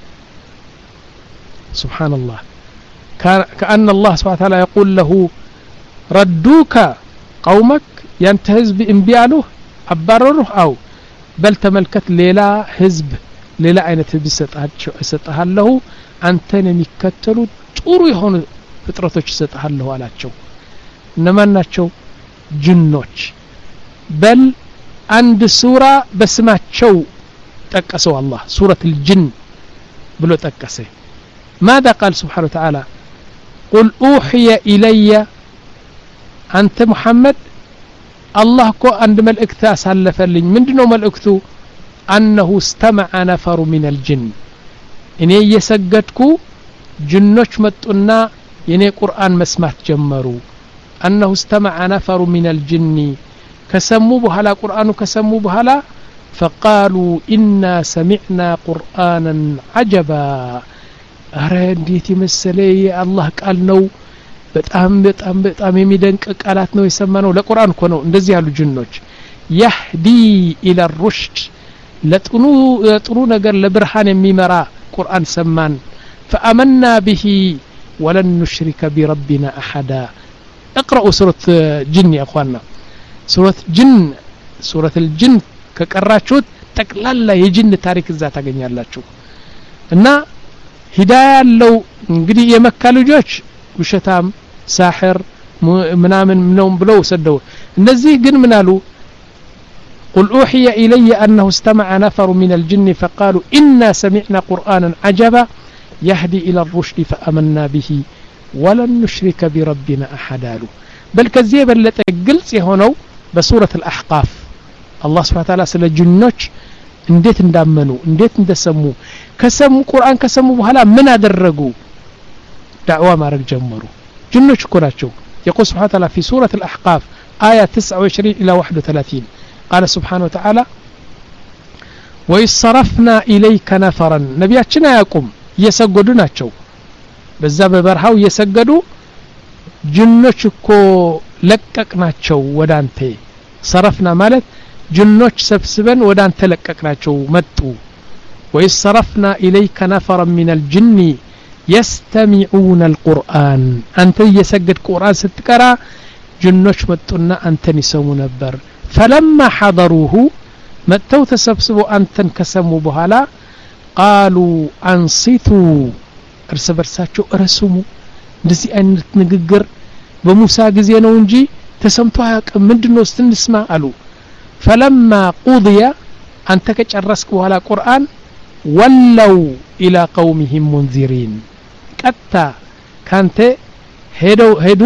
سبحان الله كأن الله سبحانه وتعالى يقول له ردوك قومك ينتهز بإنبياله عبرره أو بل تملكت ليلا حزب ليلا عين حزب ستها له أنتن يكتلوا طورو يهون فطرتوች ستها አላቸው እነማን ናቸው ጅኖች በል አንድ ሱራ በስማቸው ጠቀሰው አላህ ሱረት الجن ብሎ ጠቀሰ ماذا قال سبحانه وتعالى قل أوحي إلي أنت محمد الله كو عند ملእክት አሳለፈልኝ ምንድነው መልእክቱ انه استمع نفر من الجن እኔ እየሰገድኩ ጅኖች መጡና የኔ ቁርአን መስማት ጀመሩ انه استمع نفر من الجن ከሰሙ በኋላ ቁርአኑ ከሰሙ በኋላ فقالوا إنا سمعنا قرآنا عجبا أرى እንዴት ይመስለ የአላህ ቃል ነው በጣም በጣም በጣም የሚደንቅ ቃላት ነው የሰማነው ለቁርአን እኮ ነው እንደዚህ ያሉ ጅኖች يهدي إلى الرشد ለጥኑ ጥሩ ነገር ለብርሃን የሚመራ ቁርአን ሰማን فآمنا به ولن نشرك بربنا أحدا اقرأوا سورة جن يا أخواننا سورة جن سورة الجن ከቀራችሁት ጠቅላላ የጅን ታሪክ እዛ ታገኛላችሁ እና ሂዳያ ያለው እንግዲህ የመካ ልጆች ውሸታም ሳህር ምናምን ነው ብለው ሰደው እነዚህ ግን ምን አሉ قل أوحي إلي أنه استمع نفر من الجن فقالوا إنا سمعنا قرآنا عجبا يهدي إلى الرشد فآمنا به ولن نشرك بربنا أحدا بل كذب لتقلص هنا بسورة الأحقاف الله سبحانه وتعالى ስለ ጅኖች እንዴት እንዳመኑ እንዴት እንደሰሙ ከሰሙ ቁርአን ከሰሙ በኋላ ምን አደረጉ ዳዕዋ ማድረግ ጀመሩ ጅኖች እኮ ናቸው يقول سبحانه وتعالى في سورة الأحقاف آية تسعة وعشرين إلى واحد وثلاثين قال سبحانه وتعالى وإذ صرفنا إليك نفرا ነቢያችን ያቁም እየሰገዱ ናቸው በዛ በበርሃው እየሰገዱ ጅኖች እኮ ለቀቅናቸው ወዳንተ صرفنا ማለት ጅኖች ሰብስበን ወደ አንተ ለቀቅናቸው መጡ ويصرفنا إليك نفرا من الجن يستمعون القرآن أنت يسجد قرآن ستقرأ ጅኖች መጡና አንተን ይሰሙ ነበር فلما حضروه መጥተው ተሰብስበው አንተን ከሰሙ በኋላ قالوا أنصتوا እርስ በርሳቸው እረሱሙ እንደዚህ አይነት ንግግር በሙሳ ጊዜ ነው እንጂ ተሰምቶ አያውቅም ምንድነው እስንስማ አሉ فلما قضي أنت كጨረስክ በኋላ ቁርአን ولوا إلى قومهم منذرين ቀጣ ካንተ ሄደው ሄዱ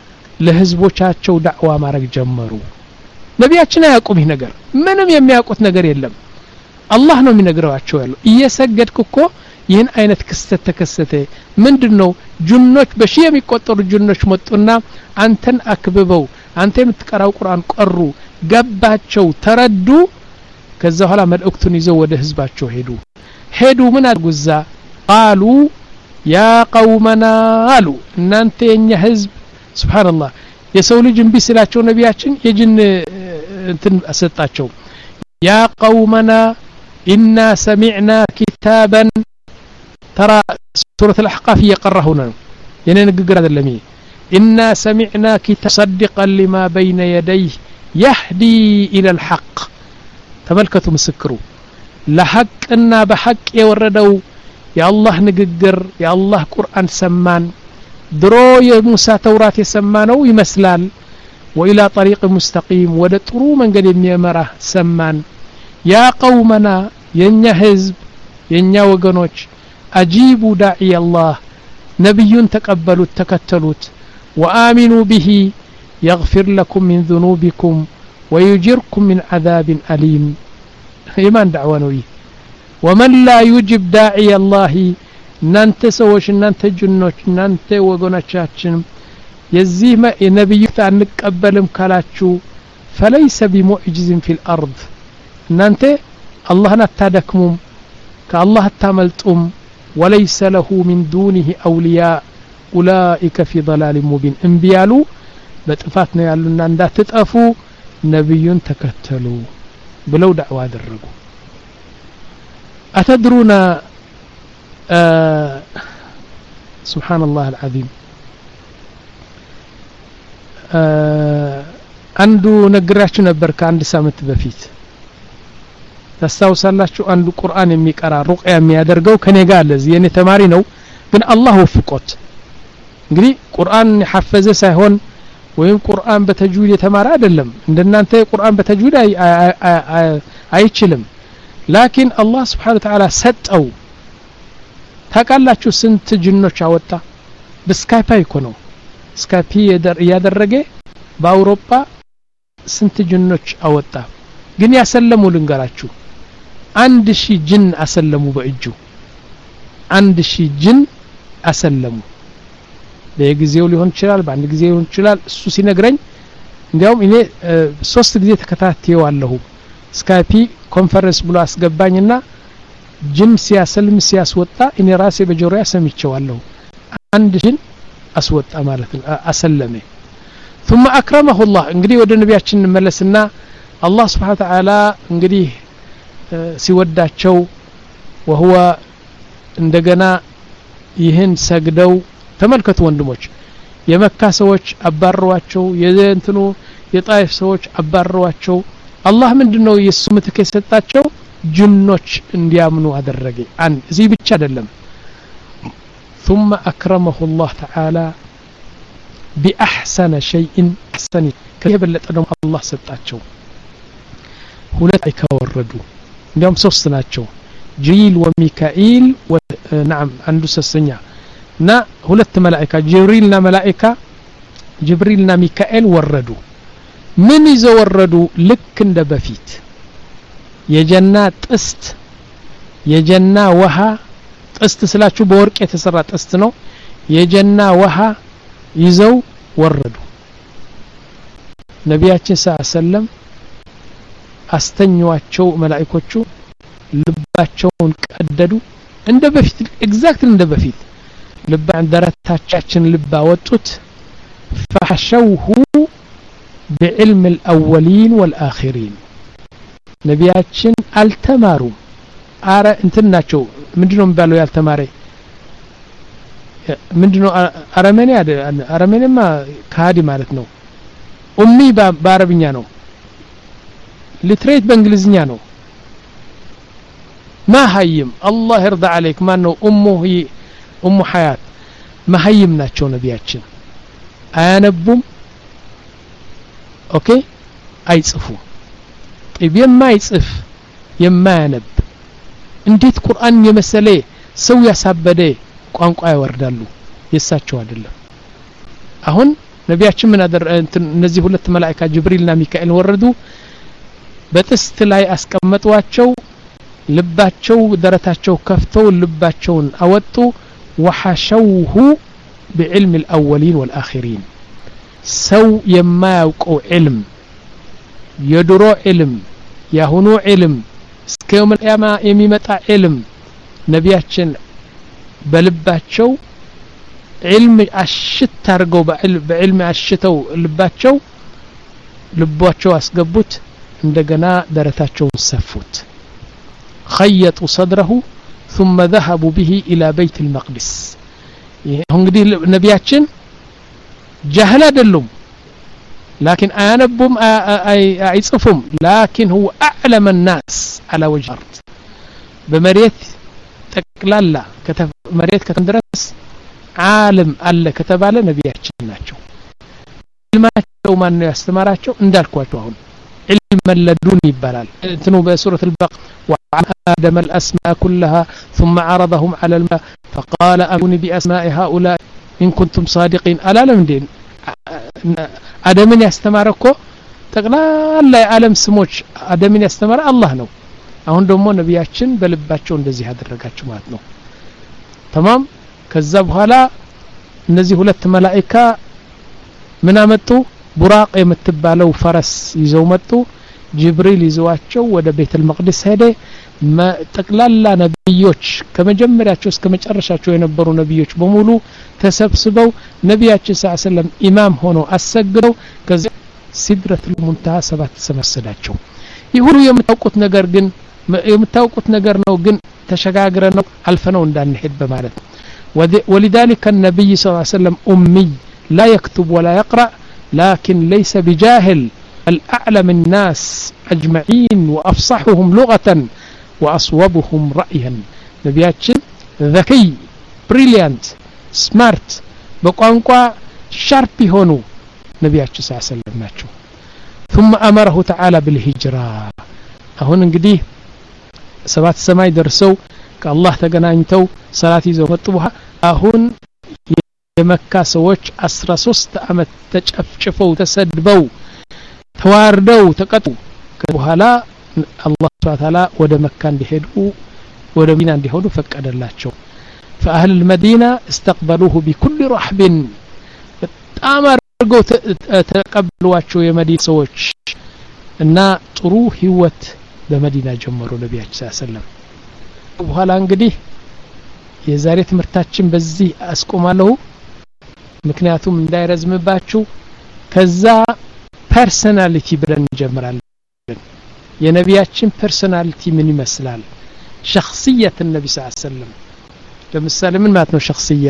ለህዝቦቻቸው ዳዕዋ ማድረግ ጀመሩ ነቢያችን አያውቁም ይሄ ነገር ምንም የሚያውቁት ነገር የለም አላህ ነው የሚነግራቸው ያለው እየሰገድክ እኮ ይህን አይነት ክስተት ተከሰተ ምንድነው ጅኖች በሺ የሚቆጠሩ ጅኖች መጡና አንተን አክብበው አንተ የምትቀራው ቁርአን ቀሩ ገባቸው ተረዱ ከዛ በኋላ መልእክቱን ይዘው ወደ ህዝባቸው ሄዱ ሄዱ ምን አድርጉዛ قالوا يا قومنا አሉ እናንተ የኛ ህዝብ ሱብሃንአላህ የሰው ልጅ እንቢ ስላቸው ነቢያችን የጅን እንትን አሰጣቸው يا قومنا إنا سمعنا كتابا ترى سورة الأحقاف يقرأ هنا يعني نقرأ هذا اللمي إنا سمعنا كتاب صدقا لما بين يديه يهدي إلى الحق تملكتوا مسكروا لحق إنا بحق يوردوا يا الله نقدر يا الله قرآن سمان درو يا موسى توراة سمانو يمسلال وإلى طريق مستقيم ودترو من قد يمره سمان يا قومنا ينيا حزب ينيا وقنوش أجيبوا داعي الله نبي تقبلوا تكتلوت وآمنوا به يغفر لكم من ذنوبكم ويجركم من عذاب أليم يمان دعوانوي ومن لا يجب داعي الله نانت سوش نانت جنوش نانت وقنوشاتشن يزيم نبي تنقبلم كالاتشو فليس بمعجز في الأرض نانت الله نتادكمم كالله تاملتم وليس له من دونه أولياء أولئك في ضلال مبين انبيالو بتفاتنا يالونا اندا تتأفو نبي تكتلوا بلو دعوة درقوا أتدرون آه سبحان الله العظيم آه عنده نقرأش نبرك عند سامت بفيت ታስታውሳላችሁ አንዱ ቁርአን የሚቀራ ሩቅያ የሚያደርገው ከኔ ጋር ለዚህ የኔ ተማሪ ነው ግን አላህ ወፍቆት እንግዲህ ቁርአን ያፈዘ ሳይሆን ወይም ቁርአን በተጅዊድ የተማረ አይደለም እንደናንተ ቁርአን በተጅዊድ አይችልም ላኪን አላህ Subhanahu Wa Ta'ala ሰጠው ታቃላችሁ ስንት ጅኖች አወጣ በስካይፕ እኮ ነው ስካይፕ ያደረገ በአውሮፓ ስንት ጅኖች አወጣ ግን ያሰለሙ ልንገራችሁ አንድ ሺህ ጅን አሰለሙ በእጁ አንድ ሺህ ጅን አሰለሙ በጊዜው ሊሆን ይችላል በአንድ ጊዜ ሊሆን ይችላል እሱ ሲነግረኝ እንዲያውም እኔ ሶስት ጊዜ ተከታተየዋለሁ ስካይፒ ኮንፈረንስ ብሎ አስገባኝና ጅን ሲያሰልም ሲያስወጣ እኔ ራሴ በጆሮዬ ሰምቼዋለሁ አንድ ጅን አስወጣ ማለት ነው አሰለመ ثم اكرمه الله እንግዲህ ወደ ነቢያችን እንመለስና አላህ Subhanahu Wa Ta'ala እንግዲህ ሲወዳቸው وهو እንደገና ይህን ሰግደው ተመልከቱ ወንድሞች የመካ ሰዎች አባረዋቸው የእንትኑ የጣይፍ ሰዎች አባረዋቸው አላህ ምንድነው የሱ ምትክ የሰጣቸው ጅኖች እንዲያምኑ አደረገ አንድ እዚህ ብቻ አይደለም ثم اكرمه الله تعالى باحسن شيء احسن ከየበለጠ ደግሞ አላህ ሰጣቸው ሁለት አይካወረዱ እንዲያውም ሶስት ናቸው ጅብሪል ወሚካኤል ወናም አንዱ ሰሰኛ እና ሁለት መላእክት ጅብሪልና መላእክት ጅብሪልና ሚካኤል ወረዱ ምን ይዘው ወረዱ ልክ እንደ በፊት የጀና ጥስት የጀና ውሃ ጥስት ስላችሁ በወርቅ የተሰራ ጥስት ነው የጀና ውሃ ይዘው ወረዱ ነቢያችን ሰለላም አስተኛዋቸው መላእክቶቹ ልባቸውን ቀደዱ እንደ በፊት ኤግዛክትሊ እንደ በፊት ልብ አንደረታችን ልብ አወጡት فحشوه بعلم الأولين والآخرين ነቢያችን አልተማሩም አረ እንትናቸው ምንድነው የሚባለው ያልተማረ ምንድነው አረመኔ አረመኔማ ካዲ ማለት ነው ኡሚ በአረብኛ ነው ሊትሬት በእንግሊዝኛ ነው ማህይም አላህ ይርዳ عليك ማን ነው ኡሙ ኡሙ ሐያት ማህይም ናቸው ነቢያችን አያነቡም ኦኬ አይጽፉ طيب የማይጽፍ የማያነብ እንዴት ቁርአን የመሰለ ሰው ያሳበደ ቋንቋ ያወርዳሉ የሳቸው አይደለም አሁን ነቢያችን ምን አደረ እነዚህ ሁለት መላእክት ጅብሪልና ሚካኤል ወረዱ በጥስት ላይ አስቀመጧቸው ልባቸው ደረታቸው ከፍተው ልባቸውን አወጡ وحشوه بعلم الأولين والآخرين سو يما يوقو علم يدرو علم يهونو علم اسكيوم القيامة يميمتا علم نبياتشن بلباتشو علم أشت ترقو بعلم أشتو لباتشو لباتشو أسقبوت عندنا درتاتشو سفوت خيطوا صدره ثم ذهبوا به إلى بيت المقدس هنقدي نبياتشن جهل دلهم لكن أنبهم أيصفهم لكن هو أعلم الناس على وجه الأرض بمريت تقلالا كتب مريت كتندرس عالم الله كتب على نبياتشن ناتشو علماتشو ما يستمراتشو اندالكواتشو هون علم اللدوني بلال تنو بسورة البقرة وعن آدم الأسماء كلها ثم عرضهم على الماء فقال أبوني بأسماء هؤلاء إن كنتم صادقين ألا لم دين آدمين يستمركو تقلال لا يعلم سموش آدمين يستمر الله نو أهون دمو نبياتشن بلباتشو اندزي هذا الرقاتشو ماتنو تمام كذب هلا እነዚህ ሁለት መላእክት ምን አመጡ ቡራቅ የምትባለው ፈረስ ይዘው መጡ ጅብሪል ይዘዋቸው ወደ ቤተል መቅደስ ሄደ ጠቅላላ ነብዮች ከመጀመሪያቸው እስከ መጨረሻቸው የነበሩ ነብዮች በሙሉ ተሰብስበው ነቢያችን ሰለላም ኢማም ሆኖ አሰግደው ከዚያ ሲድረቱል ሙንተሃ ሰባት ሰመሰዳቸው ይሁሉ የምታውቁት ነገር ግን የምታውቁት ነገር ነው ግን ተሸጋግረ ነው አልፈነው እንዳንሄድ በማለት ولذلك النبي صلى الله عليه وسلم أمي لا يكتب ولا يقرأ لكن ليس بجاهل الأعلم الناس أجمعين وأفصحهم لغة وأصوبهم رأيا نبياتشن ذكي بريليانت سمارت بقوانقوا شاربي هونو نبياتشن صلى الله عليه وسلم ناتشو ثم أمره تعالى بالهجرة هون انقديه سبات السماء درسوا كالله تقنانتو صلاة يزو مطبوها هون የመካ ሰዎች አስራ ሶስት አመት ተጨፍጭፈው ተሰድበው ተዋርደው ተቀጡ በኋላ አላህ Subhanahu Ta'ala ወደ መካ እንዲሄዱ ወደ መዲና እንዲሄዱ ፈቀደላቸው فأهل المدينة استقبلوه بكل رحب በጣም አድርገው ተቀበሏቸው የመዲና ሰዎች እና ጥሩ ህይወት በመዲና ጀመሩ ነብያችን ሰለላሁ ዐለይሂ ወሰለም በኋላ እንግዲህ የዛሬ ትምህርታችን በዚህ አስቆማለሁ ምክንያቱም እንዳይረዝምባችሁ ከዛ ፐርሰናሊቲ ብለን እንጀምራለን የነብያችን ፐርሰናሊቲ ምን ይመስላል شخصيه النبي صلى الله عليه وسلم ለምሳሌ ምን ማለት ነው شخصيه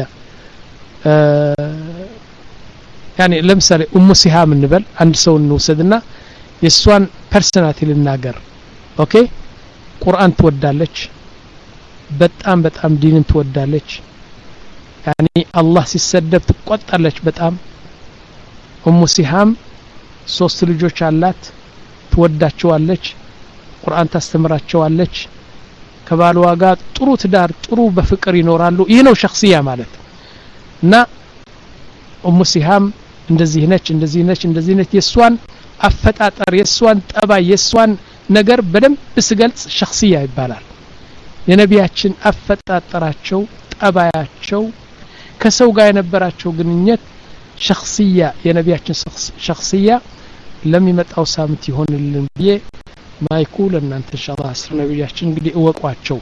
يعني ለምሳሌ ኡሙ ሲሃም እንበል አንድ ሰው እንወስድና የሷን ፐርሰናሊቲ ልናገር ኦኬ ቁርአን ትወዳለች በጣም በጣም ዲንን ትወዳለች يعني الله ሲሰደብ ትቆጣለች በጣም ኡሙ ሲሃም ሶስት ልጆች አላት ትወዳቸዋለች ቁርአን ታስተምራቸዋለች ከባልዋ ጋር ጥሩ ትዳር ጥሩ በፍቅር ይኖራሉ ይሄ ነው شخصيه ማለት እና ኡሙ ሲሃም እንደዚህ ነች እንደዚህ ነች እንደዚህ ነች የሷን አፈጣጠር የሷን ጠባይ የሷን ነገር በደንብ ስገልጽ شخصيه ይባላል የነቢያችን አፈጣጠራቸው ጠባያቸው ከሰው ጋር የነበራቸው ግንኙነት شخصيه የነቢያችን شخصيه ለሚመጣው ሳምንት ይሆንልን ብዬ ማይኩል እናንተ ኢንሻአላህ አስር ነቢያችን እንግዲህ እወቋቸው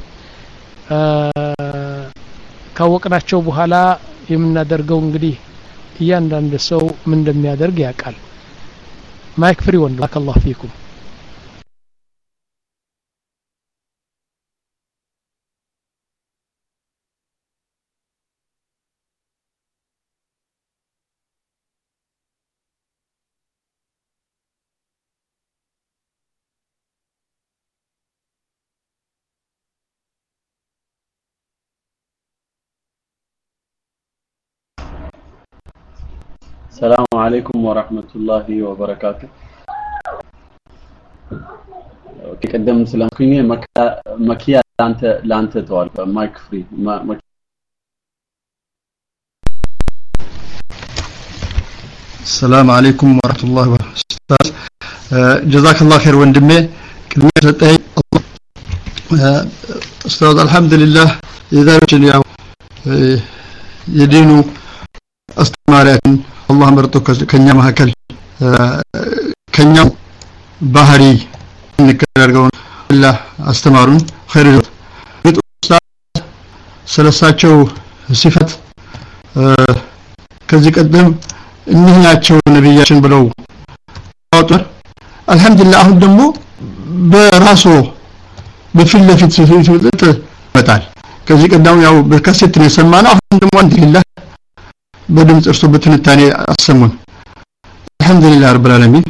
ካወቅናቸው በኋላ የምናደርገው እንግዲህ እያንዳንዱ ሰው ምን እንደሚያደርግ ያውቃል ማይክ ፍሪ ወንድ ባረከላሁ ፊኩም السلام عليكم ورحمة الله وبركاته. قدم سلام كيني مكا مكيا لانت لانت توال مايك فري ما مك... السلام عليكم ورحمة الله وبركاته. جزاك الله خير وندمي كلمة الله أستاذ الحمد لله إذا رجل يدينو أستمارات الله مرتك كنيا مهكل كنيا بحري نكررون الله استمارون خير أستاذ سلساتشو صفات كذي قدم إنهياتشو نبياتشن بلو الحمد لله أهل دمو براسو بفل في تسويت متال كذي قدام ياو بالكاسيت نسمعنا أهل دمو الحمد لله بدم ترسو بتنتاني أسمون الحمد لله رب العالمين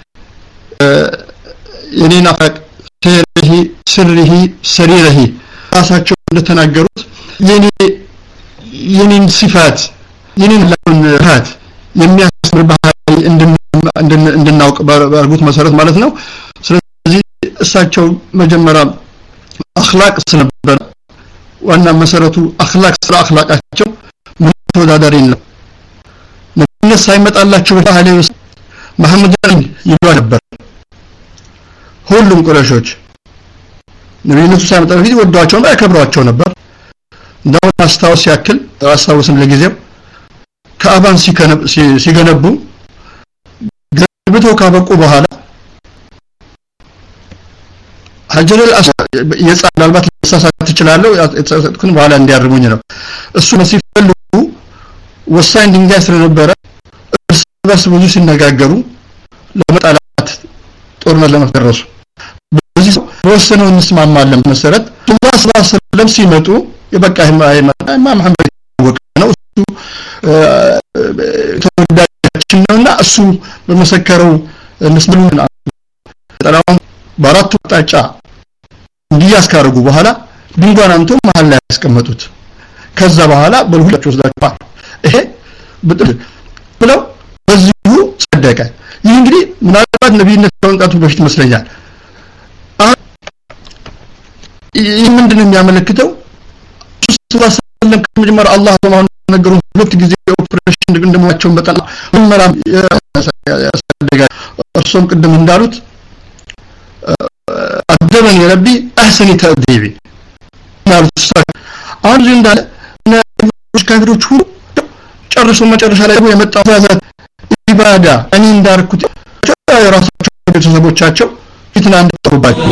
يعني نفق سره سره سريره راساتشو لتناقروت يعني يعني صفات يعني لون هات የሚያስምር ባህሪ እንድናውቅ ባርጉት መሰረት ማለት ነው ስለዚህ እሳቸው መጀመሪያ አኽላቅ ስለነበረ ዋና መሰረቱ አኽላቅ ስለ አኽላቃቸው ምን ተወዳዳሪ ነው ነብዩ ሳይመጣላቸው ባህሪ መሐመድ ይሉ ነበር ሁሉም ቁረሾች ነብዩ ሳይመጣ በፊት ወዷቸው ያከብሯቸው ነበር እንደው አስታውስ ያክል አስታውስም ለጊዜው ካባን ሲገነቡ ገንብተው ካበቁ በኋላ ሀጀረል አስወድ የጻላልባት ተሳሳተ ይችላል የተሳሳተኩን በኋላ እንዲያርሙኝ ነው እሱ ሲፈልጉ ወሳኝ ድንጋይ ስለነበረ እርስ በርስ ብዙ ሲነጋገሩ ለመጣላት ጦርነት ለመፈረሱ በዚህ በወሰነው እንስማማለን መሰረት አላህ ሰለላሁ ዐለይሂ ወሰለም ሲመጡ የበቃ ኢማም መሐመድ ወቀነው እሱ ተወዳጅ ነውና እሱ በመሰከረው እንስማማለን ተራውን በአራቱ ጣጫ እንዲያስካርጉ በኋላ ድንጓን አንቶ መሃል ላይ ያስቀመጡት ከዛ በኋላ በሁላችሁ ወስዳችሁ ይሄ ብለው በዚሁ ጸደቀ ይህ እንግዲህ ምናልባት ነብይነት ከመምጣቱ በፊት መስለኛል ይህ ምንድነው የሚያመለክተው ሰለላሁ ዐለይሂ ወሰለም ከመጀመሪያ አላህ በማን ነገሩ ሁለት ጊዜ ኦፕሬሽን እንደማቸው በጣም መመራም ያሳደጋ እርሱም ቅድም እንዳሉት አደበን የረቢ አህሰኒ ተእዲቢ ናሉት አሁን እዚህ እንዳለ ነብዮች ካፊሮች ሁሉ ጨርሶ መጨረሻ ላይ የመጣው ትእዛዝ ኢባዳ እኔ እንዳርኩት የራሳቸው ቤተሰቦቻቸው ፊትና እንደጠሩባቸው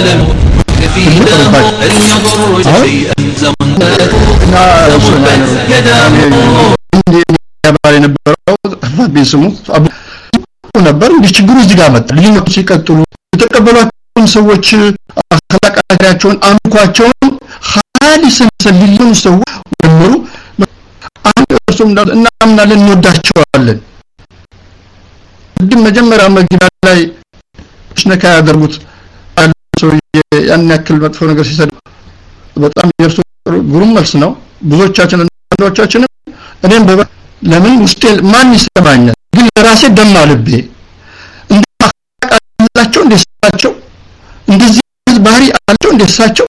ያባለ ነበረው ቢስሙ ነበር እንዲህ ችግሩ እዚህ ጋር መጣ ልዩነቱ ሲቀጥሉ የተቀበሏቸውን ሰዎች አخلاቃቸውን አምኳቸውን ኻሊስን ሰልሉን ሰው ወምሩ አንድ እርሱም እናምናለን እንወዳቸዋለን ድም መጀመሪያ መግቢያ ላይ ሽነካ ያደርጉት ሰው ያን ያክል መጥፎ ነገር ሲሰድ በጣም የርሱ ግሩም መልስ ነው ብዙዎቻችን እንደዎቻችን እኔም በበ ለምን ውስጤ ማን ይሰማኛል ግን ለራሴ ደም አልቤ እንደላቸው እንደሳቸው እንደዚህ ባህሪ አላቸው እንደሳቸው